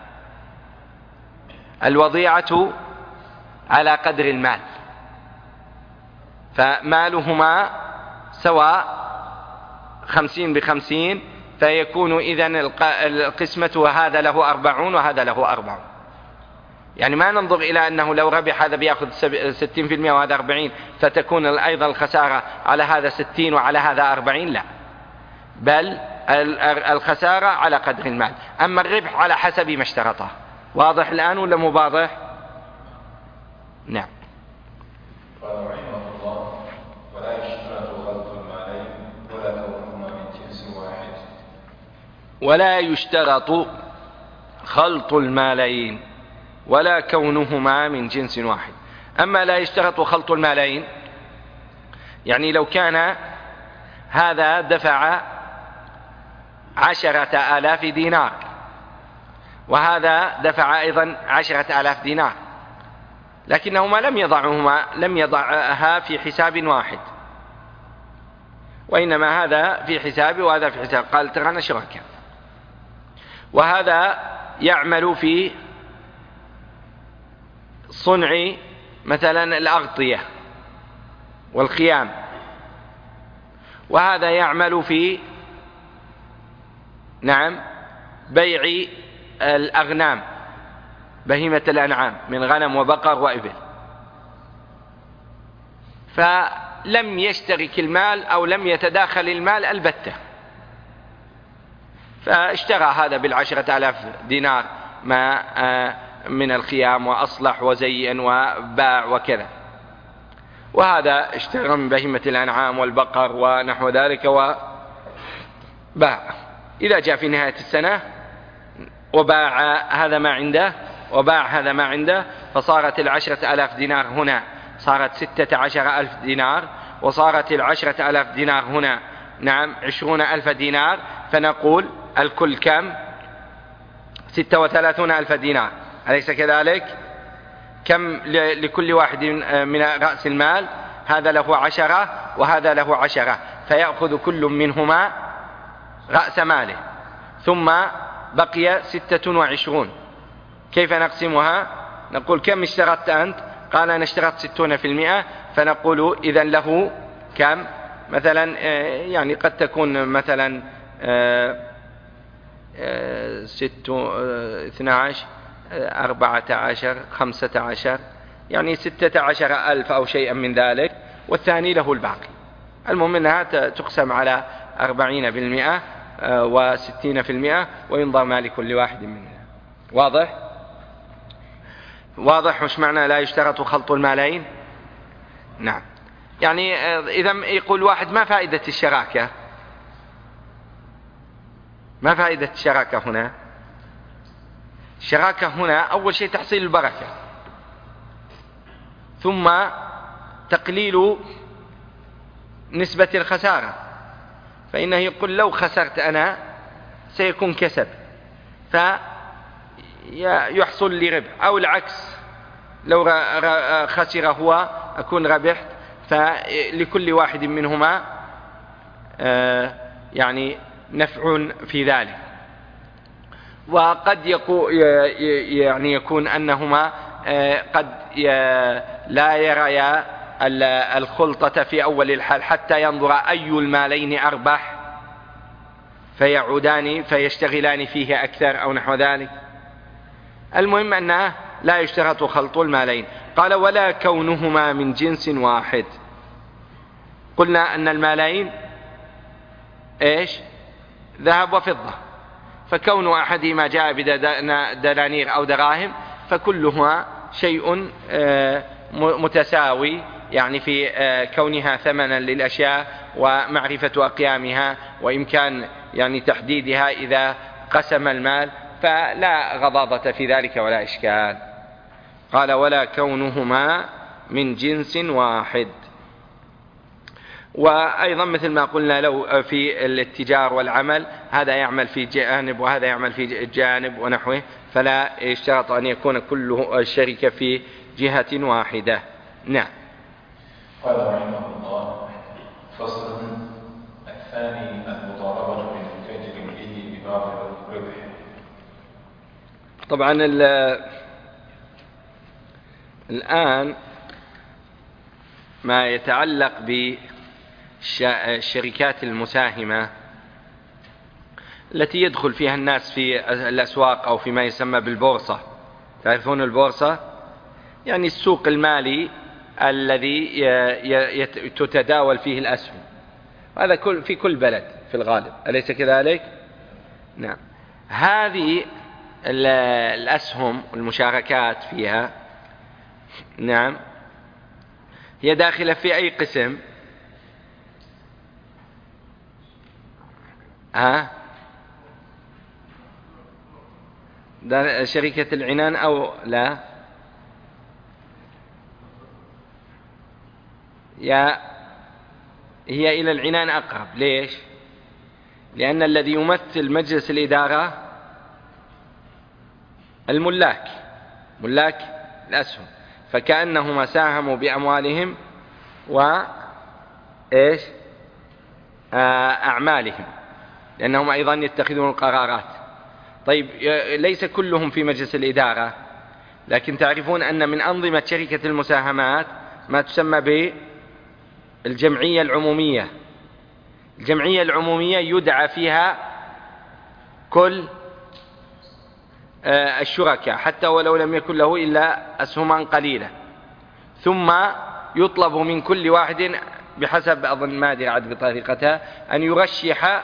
الوضيعة على قدر المال، فمالهما سواء خمسين بخمسين، فيكون إذن القسمة وهذا له أربعون وهذا له أربعون. يعني ما ننظر إلى أنه لو ربح هذا بيأخذ ستين في المئة وهذا أربعين، فتكون أيضا الخسارة على هذا ستين وعلى هذا أربعين، لا، بل الخسارة على قدر المال. أما الربح على حسب ما اشترطه. واضح الآن ولا مو واضح؟ نعم. قال رحمه الله: ولا يشترط خلط المالين ولا كونهما من جنس واحد. ولا يشترط خلط المالين ولا كونهما من جنس واحد. أما لا يشترط خلط المالين، يعني لو كان هذا دفع عشرة آلاف دينار وهذا دفع أيضا عشرة آلاف دينار، لكنهما لم يضعهما لم يضعها في حساب واحد، وإنما هذا في حساب وهذا في حساب، قال ترانا شركاء، وهذا يعمل في صنع مثلا الأغطية والخيام، وهذا يعمل في نعم بيع الأغنام، بهيمة الأنعام من غنم وبقر وإبل، فلم يشترك المال أو لم يتداخل المال البتة، فاشترى هذا بالعشرة آلاف دينار ما من الخيام وأصلح وزين وباع وكذا، وهذا اشترى من بهيمة الأنعام والبقر ونحو ذلك وباع. إذا جاء في نهاية السنة وباع هذا ما عنده وباع هذا ما عنده، فصارت العشرة آلاف دينار هنا صارت ستة عشر ألف دينار، وصارت العشرة آلاف دينار هنا نعم عشرون ألف دينار، فنقول الكل كم؟ ستة وثلاثون ألف دينار، أليس كذلك؟ كم لكل واحد من رأس المال؟ هذا له عشرة وهذا له عشرة، فيأخذ كل منهما رأس ماله، ثم بقي ستة وعشرون. كيف نقسمها؟ نقول كم اشترطت أنت؟ قال أنا اشترطت ستون في المئة، فنقول إذن له كم؟ مثلا يعني قد تكون مثلا ستة اثنى عشر أربعة عشر خمسة عشر، يعني ستة عشر ألف أو شيئا من ذلك، والثاني له الباقي. المهم أنها تقسم على أربعين بالمئة وستين في المئة، وينظر ما لكل واحد منها. واضح؟ واضح وش معنى لا يشترط خلط المالين؟ نعم. يعني إذا يقول واحد ما فائدة الشراكة؟ ما فائدة الشراكة هنا؟ الشراكة هنا أول شيء تحصيل البركة، ثم تقليل نسبة الخسارة، فإنه يقول لو خسرت أنا سيكون كسب فيحصل لي ربح، أو العكس لو خسر هو أكون ربحت، فلكل واحد منهما يعني نفع في ذلك. وقد يكون يعني يكون أنهما قد لا يريا الخلطة في أول الحال حتى ينظر أي المالين أربح فيعودان فيشتغلان فيه أكثر أو نحو ذلك. المهم أنه لا يشترط خلط المالين. قال ولا كونهما من جنس واحد. قلنا أن المالين إيش؟ ذهب وفضة، فكون أحدهما جاء بدنانير أو دراهم فكلها شيء متساوي، يعني في كونها ثمنا للأشياء ومعرفة أقيامها وإمكان يعني تحديدها إذا قسم المال، فلا غضاضة في ذلك ولا إشكال. قال ولا كونهما من جنس واحد. وأيضا مثل ما قلنا لو في الاتجار والعمل هذا يعمل في جانب وهذا يعمل في جانب ونحوه، فلا يشترط أن يكون كله الشركة في جهة واحدة. نعم. قال رحمه الله: فصل الثاني المضاربة بالفجر طبعا الآن ما يتعلق بالشركات المساهمة التي يدخل فيها الناس في الأسواق أو فيما يسمى بالبورصة. تعرفون البورصة؟ يعني السوق المالي الذي تتداول فيه الأسهم، هذا كل في كل بلد في الغالب، أليس كذلك؟ نعم. هذه الأسهم والمشاركات فيها نعم هي داخلة في أي قسم؟ ها؟ شركة العنان أو لا؟ يا هي إلى العنان أقرب. ليش؟ لأن الذي يمثل مجلس الإدارة الملاك، ملاك الأسهم، فكأنهم ساهموا بأموالهم وإيش أعمالهم، لأنهم أيضا يتخذون القرارات. طيب ليس كلهم في مجلس الإدارة، لكن تعرفون أن من أنظمة شركة المساهمات ما تسمى بالجمعية العمومية. الجمعية العمومية يدعى فيها كل الشركاء حتى ولو لم يكن له إلا أسهما قليلة، ثم يطلب من كل واحد بحسب أظن ما أدري عاد بطريقتها أن يرشح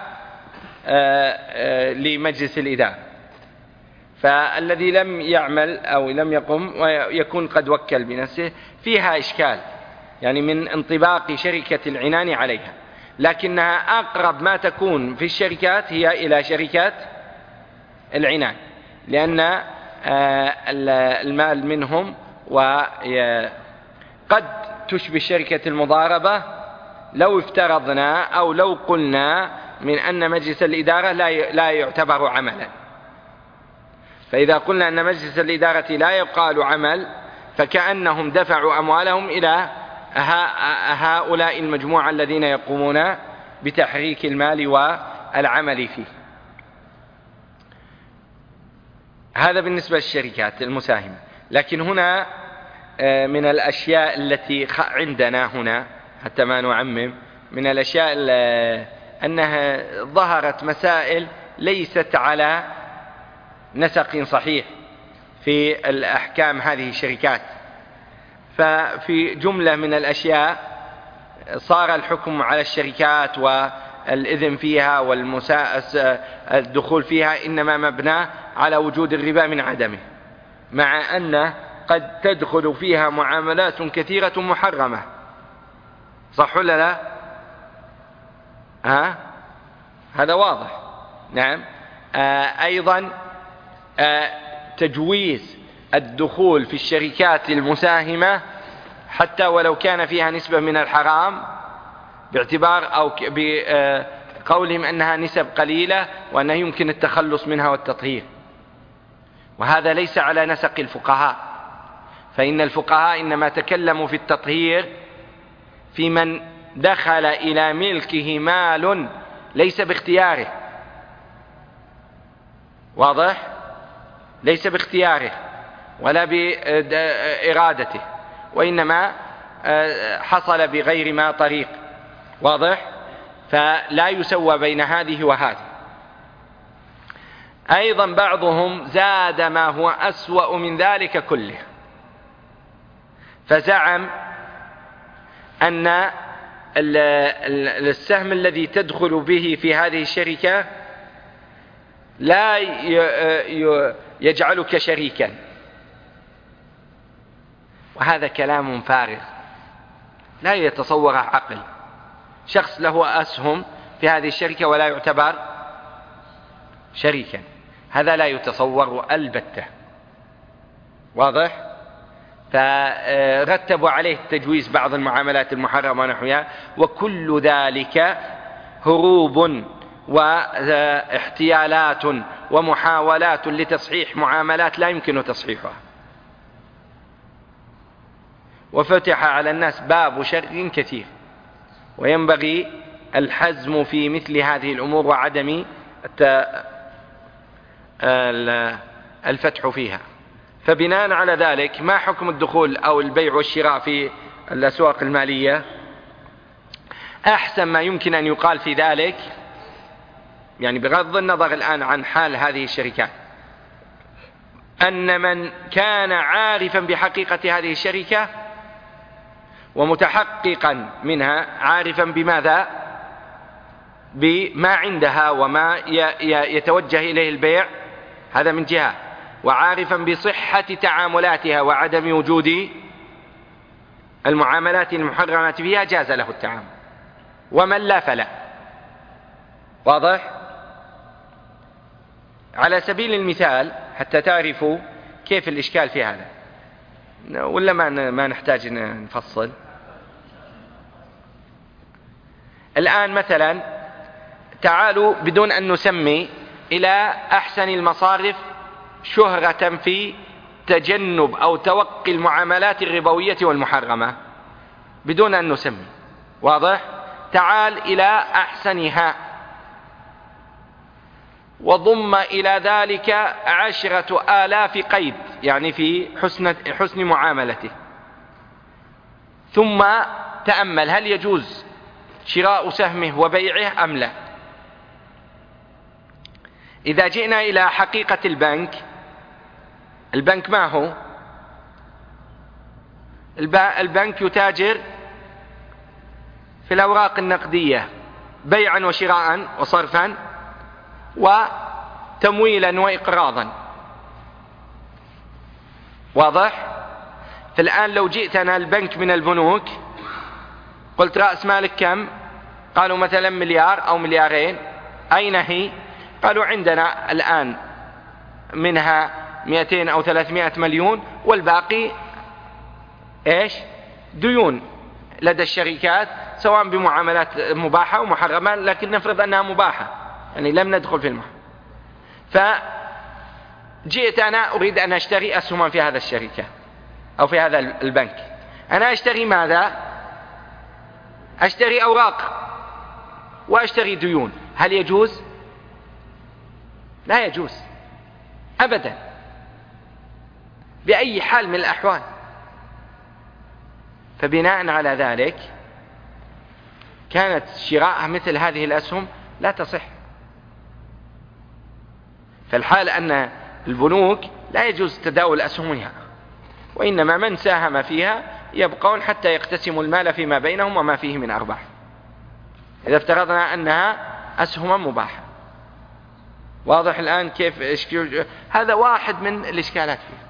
لمجلس الإدارة. فالذي لم يعمل أو لم يقم ويكون قد وكل بنفسه فيها إشكال، يعني من انطباق شركة العنان عليها، لكنها أقرب ما تكون في الشركات هي إلى شركات العنان، لأن المال منهم، وقد تشبه شركة المضاربة لو افترضنا أو لو قلنا من أن مجلس الإدارة لا يعتبر عملا. فإذا قلنا أن مجلس الإدارة لا يقال عمل فكأنهم دفعوا أموالهم إلى هؤلاء المجموعة الذين يقومون بتحريك المال والعمل فيه. هذا بالنسبة للشركات المساهمة. لكن هنا من الأشياء التي عندنا هنا حتى ما نعمم، من الأشياء أنها ظهرت مسائل ليست على نسق صحيح في الأحكام هذه الشركات. ففي جملة من الأشياء صار الحكم على الشركات والإذن فيها والدخول فيها إنما مبنى على وجود الربا من عدمه، مع أن قد تدخل فيها معاملات كثيرة محرمة. صح ولا لا؟ ها؟ هذا واضح. نعم. آه أيضا آه تجويز الدخول في الشركات المساهمة حتى ولو كان فيها نسبة من الحرام، باعتبار أو بقولهم أنها نسب قليلة وأنه يمكن التخلص منها والتطهير. وهذا ليس على نسق الفقهاء، فإن الفقهاء إنما تكلموا في التطهير في من دخل إلى ملكه مال ليس باختياره. واضح؟ ليس باختياره ولا بإرادته، وإنما حصل بغير ما طريق. واضح؟ فلا يسوى بين هذه وهذه. أيضا بعضهم زاد ما هو أسوأ من ذلك كله، فزعم أن السهم الذي تدخل به في هذه الشركة لا يجعلك شريكا، وهذا كلام فارغ لا يتصوره عقل. شخص له أسهم في هذه الشركة ولا يعتبر شريكا، هذا لا يتصور البتة. واضح؟ فرتبوا عليه تجويز بعض المعاملات المحرمة ونحوها، وكل ذلك هروب واحتيالات ومحاولات لتصحيح معاملات لا يمكن تصحيحها. وفتح على الناس باب شر كثير، وينبغي الحزم في مثل هذه الأمور وعدم الفتح فيها. فبناء على ذلك ما حكم الدخول أو البيع والشراء في الأسواق المالية؟ أحسن ما يمكن أن يقال في ذلك، يعني بغض النظر الآن عن حال هذه الشركات، أن من كان عارفا بحقيقة هذه الشركة ومتحققا منها، عارفا بماذا؟ بما عندها وما يتوجه إليه البيع، هذا من جهة، وعارفا بصحة تعاملاتها وعدم وجود المعاملات المحرمة فيها، جاز له التعامل. ومن لا فلا. واضح؟ على سبيل المثال حتى تعرفوا كيف الإشكال في هذا، ولا ما ما نحتاج نفصل. الآن مثلا تعالوا بدون أن نسمي إلى أحسن المصارف شهرة في تجنب أو توقي المعاملات الربوية والمحرمة بدون أن نسمي. واضح؟ تعال إلى أحسنها وضم إلى ذلك عشرة آلاف قيد، يعني في حسن, حسن معاملته، ثم تأمل هل يجوز شراء سهمه وبيعه أم لا. إذا جئنا إلى حقيقة البنك، البنك ما هو؟ البنك يتاجر في الأوراق النقدية بيعا وشراء وصرفا وتمويلا وإقراضا. واضح؟ فالآن لو جئتنا البنك من البنوك قلت رأس مالك كم؟ قالوا مثلا مليار أو مليارين. أين هي؟ قالوا عندنا الآن منها مئتين أو ثلاثمائة مليون، والباقي إيش؟ ديون لدى الشركات، سواء بمعاملات مباحة ومحرمة، لكن نفرض أنها مباحة، يعني لم ندخل في المحرم. فجئت أنا أريد أن أشتري أسهما في هذا الشركة أو في هذا البنك. أنا أشتري ماذا؟ أشتري أوراق وأشتري ديون. هل يجوز؟ لا يجوز أبدا بأي حال من الأحوال. فبناء على ذلك كانت شراء مثل هذه الأسهم لا تصح. فالحال أن البنوك لا يجوز تداول أسهمها، وإنما من ساهم فيها يبقون حتى يقتسموا المال فيما بينهم وما فيه من أرباح، إذا افترضنا أنها أسهم مباحة. واضح الآن كيف؟ هذا واحد من الإشكالات فيه.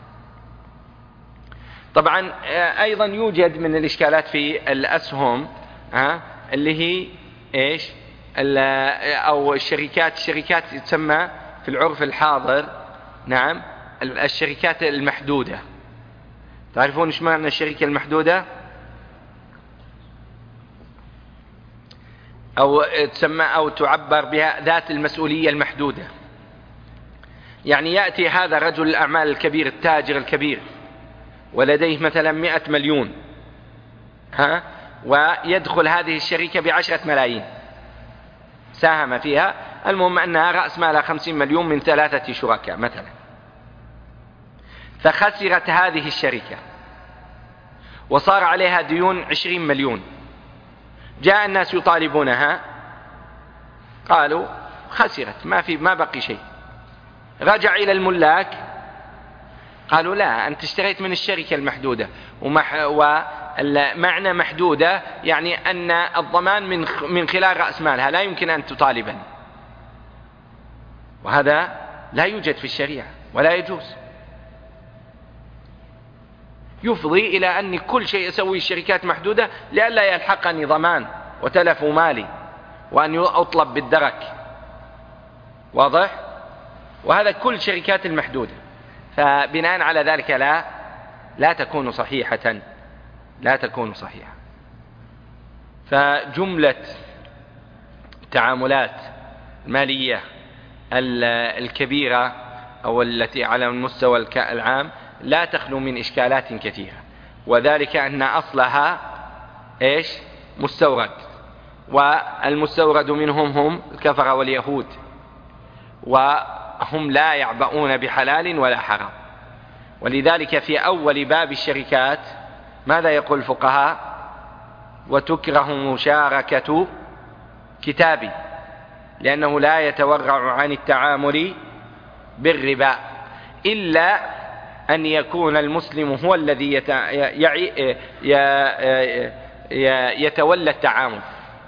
طبعا أيضا يوجد من الإشكالات في الأسهم اللي هي إيش؟ أو الشركات الشركات تسمى في العرف الحاضر نعم الشركات المحدودة. تعرفون إيش معنى الشركة المحدودة؟ أو تسمى أو تعبر بها ذات المسؤولية المحدودة. يعني يأتي هذا رجل الأعمال الكبير التاجر الكبير ولديه مثلا مئة مليون ها ويدخل هذه الشركة بعشرة ملايين، ساهم فيها، المهم أنها رأس مالها خمسين مليون من ثلاثة شركاء مثلا، فخسرت هذه الشركة وصار عليها ديون عشرين مليون. جاء الناس يطالبونها، قالوا خسرت، ما في ما بقي شيء. رجع إلى الملاك قالوا لا، أنت اشتريت من الشركة المحدودة، ومعنى محدودة يعني أن الضمان من من خلال رأس مالها، لا يمكن أن تطالبني، وهذا لا يوجد في الشريعة ولا يجوز. يفضي إلى أن كل شيء أسوي الشركات محدودة لئلا يلحقني ضمان وتلف مالي وأن أطلب بالدرك. واضح؟ وهذا كل شركات المحدودة. فبناء على ذلك لا لا تكون صحيحة لا تكون صحيحة. فجملة التعاملات المالية الكبيرة أو التي على المستوى العام لا تخلو من إشكالات كثيرة، وذلك أن أصلها إيش؟ مستورد، والمستورد منهم هم الكفرة واليهود، وهم لا يعبؤون بحلال ولا حرام. ولذلك في أول باب الشركات ماذا يقول الفقهاء؟ وتكره مشاركة كتابي، لأنه لا يتورع عن التعامل بالربا إلا أن يكون المسلم هو الذي يتولى التعامل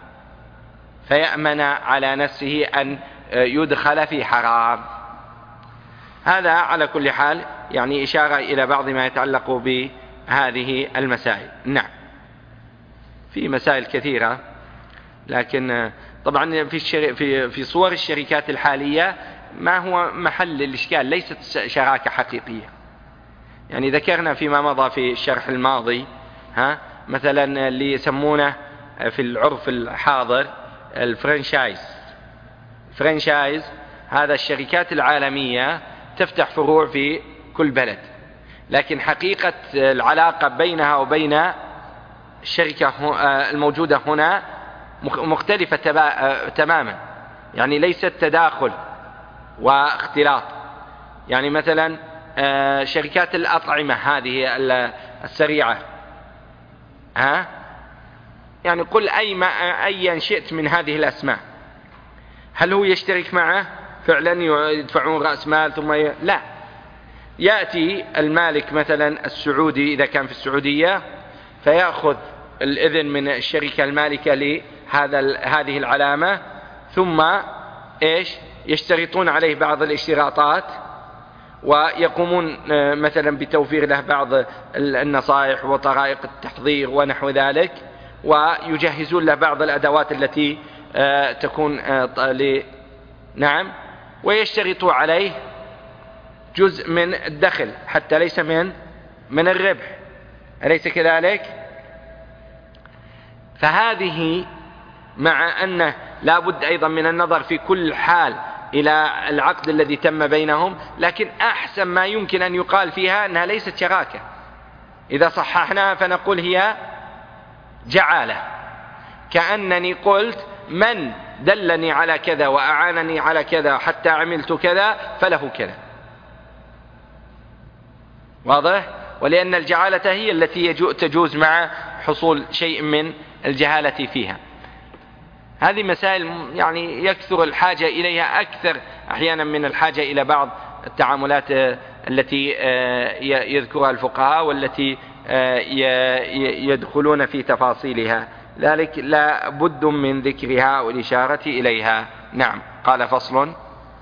فيأمن على نفسه أن يدخل في حرام. هذا على كل حال يعني إشارة إلى بعض ما يتعلق بهذه المسائل. نعم، في مسائل كثيرة، لكن طبعا في في في صور الشركات الحالية ما هو محل الإشكال، ليست شراكة حقيقية. يعني ذكرنا فيما مضى في الشرح الماضي ها مثلا اللي يسمونه في العرف الحاضر الفرنشايز. الفرنشايز هذا الشركات العالمية تفتح فروع في كل بلد، لكن حقيقة العلاقة بينها وبين الشركة الموجودة هنا مختلفة تماما، يعني ليست تداخل واختلاط. يعني مثلا شركات الأطعمة هذه السريعة ها يعني قل أي ما أيا شئت من هذه الأسماء، هل هو يشترك معه فعلا يدفعون رأس مال ثم ي... لا، يأتي المالك مثلا السعودي إذا كان في السعودية فيأخذ الإذن من الشركة المالكة لهذا هذه العلامة، ثم إيش يشترطون عليه بعض الاشتراطات ويقومون مثلا بتوفير له بعض النصائح وطرائق التحضير ونحو ذلك، ويجهزون له بعض الأدوات التي تكون ل نعم ويشترطوا عليه جزء من الدخل حتى ليس من من الربح، أليس كذلك؟ فهذه مع أنه لا بد أيضا من النظر في كل حال إلى العقد الذي تم بينهم، لكن أحسن ما يمكن أن يقال فيها أنها ليست شراكة. إذا صححناها فنقول هي جعالة، كأنني قلت من دلني على كذا وأعانني على كذا حتى عملت كذا فله كذا. واضح؟ ولأن الجعالة هي التي تجوز مع حصول شيء من الجهالة فيها. هذه مسائل يعني يكثر الحاجة إليها أكثر أحيانا من الحاجة إلى بعض التعاملات التي يذكرها الفقهاء والتي يدخلون في تفاصيلها، ذلك لا بد من ذكرها والإشارة إليها. نعم. قال فصل.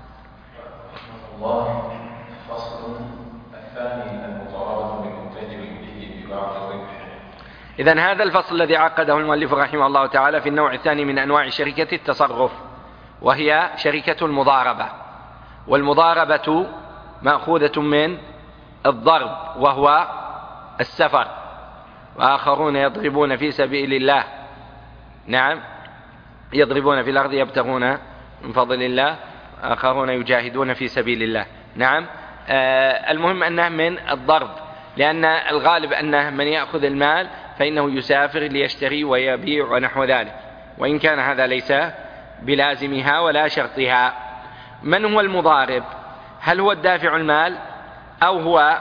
الله فصل الثاني المضاربة بالمتاجر به ببعض الربح. إذن هذا الفصل الذي عقده المؤلف رحمه الله تعالى في النوع الثاني من أنواع شركة التصرف، وهي شركة المضاربة. والمضاربة مأخوذة من الضرب وهو السفر، وآخرون يضربون في سبيل الله، نعم يضربون في الأرض يبتغون من فضل الله، آخرون يجاهدون في سبيل الله. نعم. آه المهم أنه من الضرب، لأن الغالب أنه من يأخذ المال فإنه يسافر ليشتري ويبيع ونحو ذلك، وإن كان هذا ليس بلازمها ولا شرطها. من هو المضارب؟ هل هو الدافع المال أو هو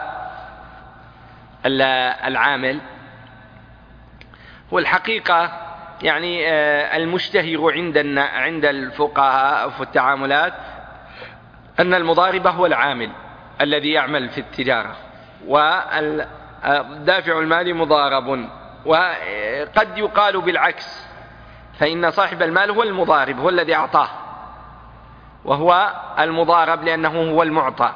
العامل؟ والحقيقة يعني المشتهر عند عند الفقهاء في التعاملات أن المضارب هو العامل الذي يعمل في التجارة، والدافع المال مضارب. وقد يقال بالعكس، فإن صاحب المال هو المضارب، هو الذي أعطاه، وهو المضارب لأنه هو المعطى.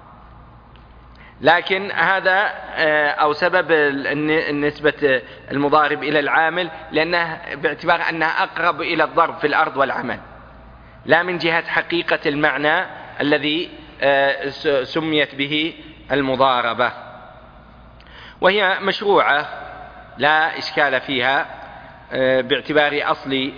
لكن هذا أو سبب نسبة المضارب إلى العامل لأنه باعتبار أنها أقرب إلى الضرب في الأرض والعمل، لا من جهة حقيقة المعنى الذي سميت به المضاربة. وهي مشروعة لا إشكال فيها باعتبار أصل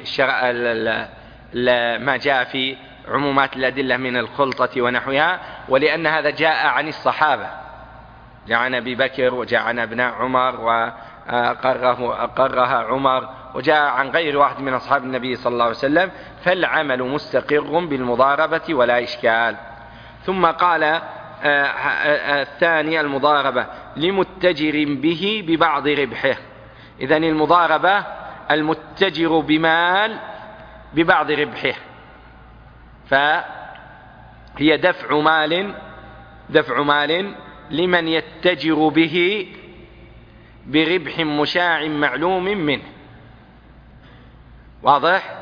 ما جاء في عمومات الأدلة من الخلطة ونحوها، ولأن هذا جاء عن الصحابة، جاء عن أبي بكر وجاء عن ابناء عمر وأقرها عمر وجاء عن غير واحد من أصحاب النبي صلى الله عليه وسلم، فالعمل مستقر بالمضاربة ولا إشكال. ثم قال الثاني المضاربة لمتجر به ببعض ربحه. إذن المضاربة المتجر بمال ببعض ربحه، فهي دفع مال دفع مال لمن يتجر به بربح مشاع معلوم منه. واضح؟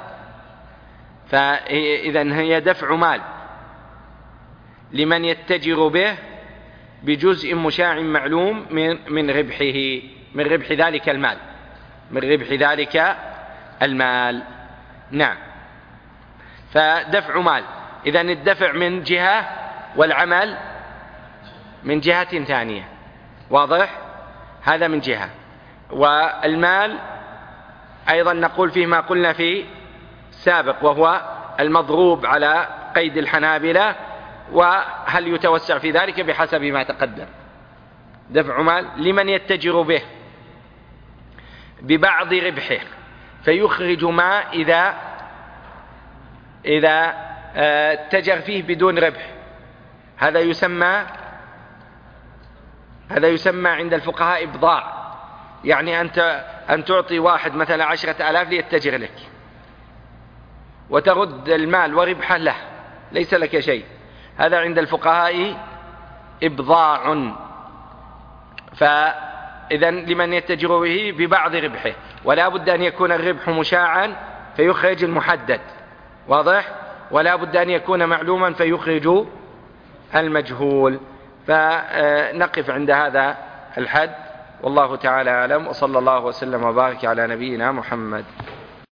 فإذن هي دفع مال لمن يتجر به بجزء مشاع معلوم من من ربحه من ربح ذلك المال من ربح ذلك المال. نعم، فدفع مال. إذن الدفع من جهة والعمل من جهة ثانية. واضح؟ هذا من جهة. والمال أيضا نقول فيه ما قلنا في سابق، وهو المضروب على قيد الحنابلة، وهل يتوسع في ذلك بحسب ما تقدم. دفع مال لمن يتجر به ببعض ربحه فيخرج ما إذا إذا اتجر فيه بدون ربح. هذا يسمى هذا يسمى عند الفقهاء إبضاع، يعني أنت أن تعطي واحد مثلا عشرة آلاف ليتجر لك وترد المال وربحه له، ليس لك شيء. هذا عند الفقهاء إبضاع. فإذا لمن يتجر به ببعض ربحه، ولا بد أن يكون الربح مشاعا فيخرج المحدد. واضح؟ ولا بد أن يكون معلوما فيخرج المجهول. فنقف عند هذا الحد، والله تعالى أعلم، وصلى الله وسلم وبارك على نبينا محمد.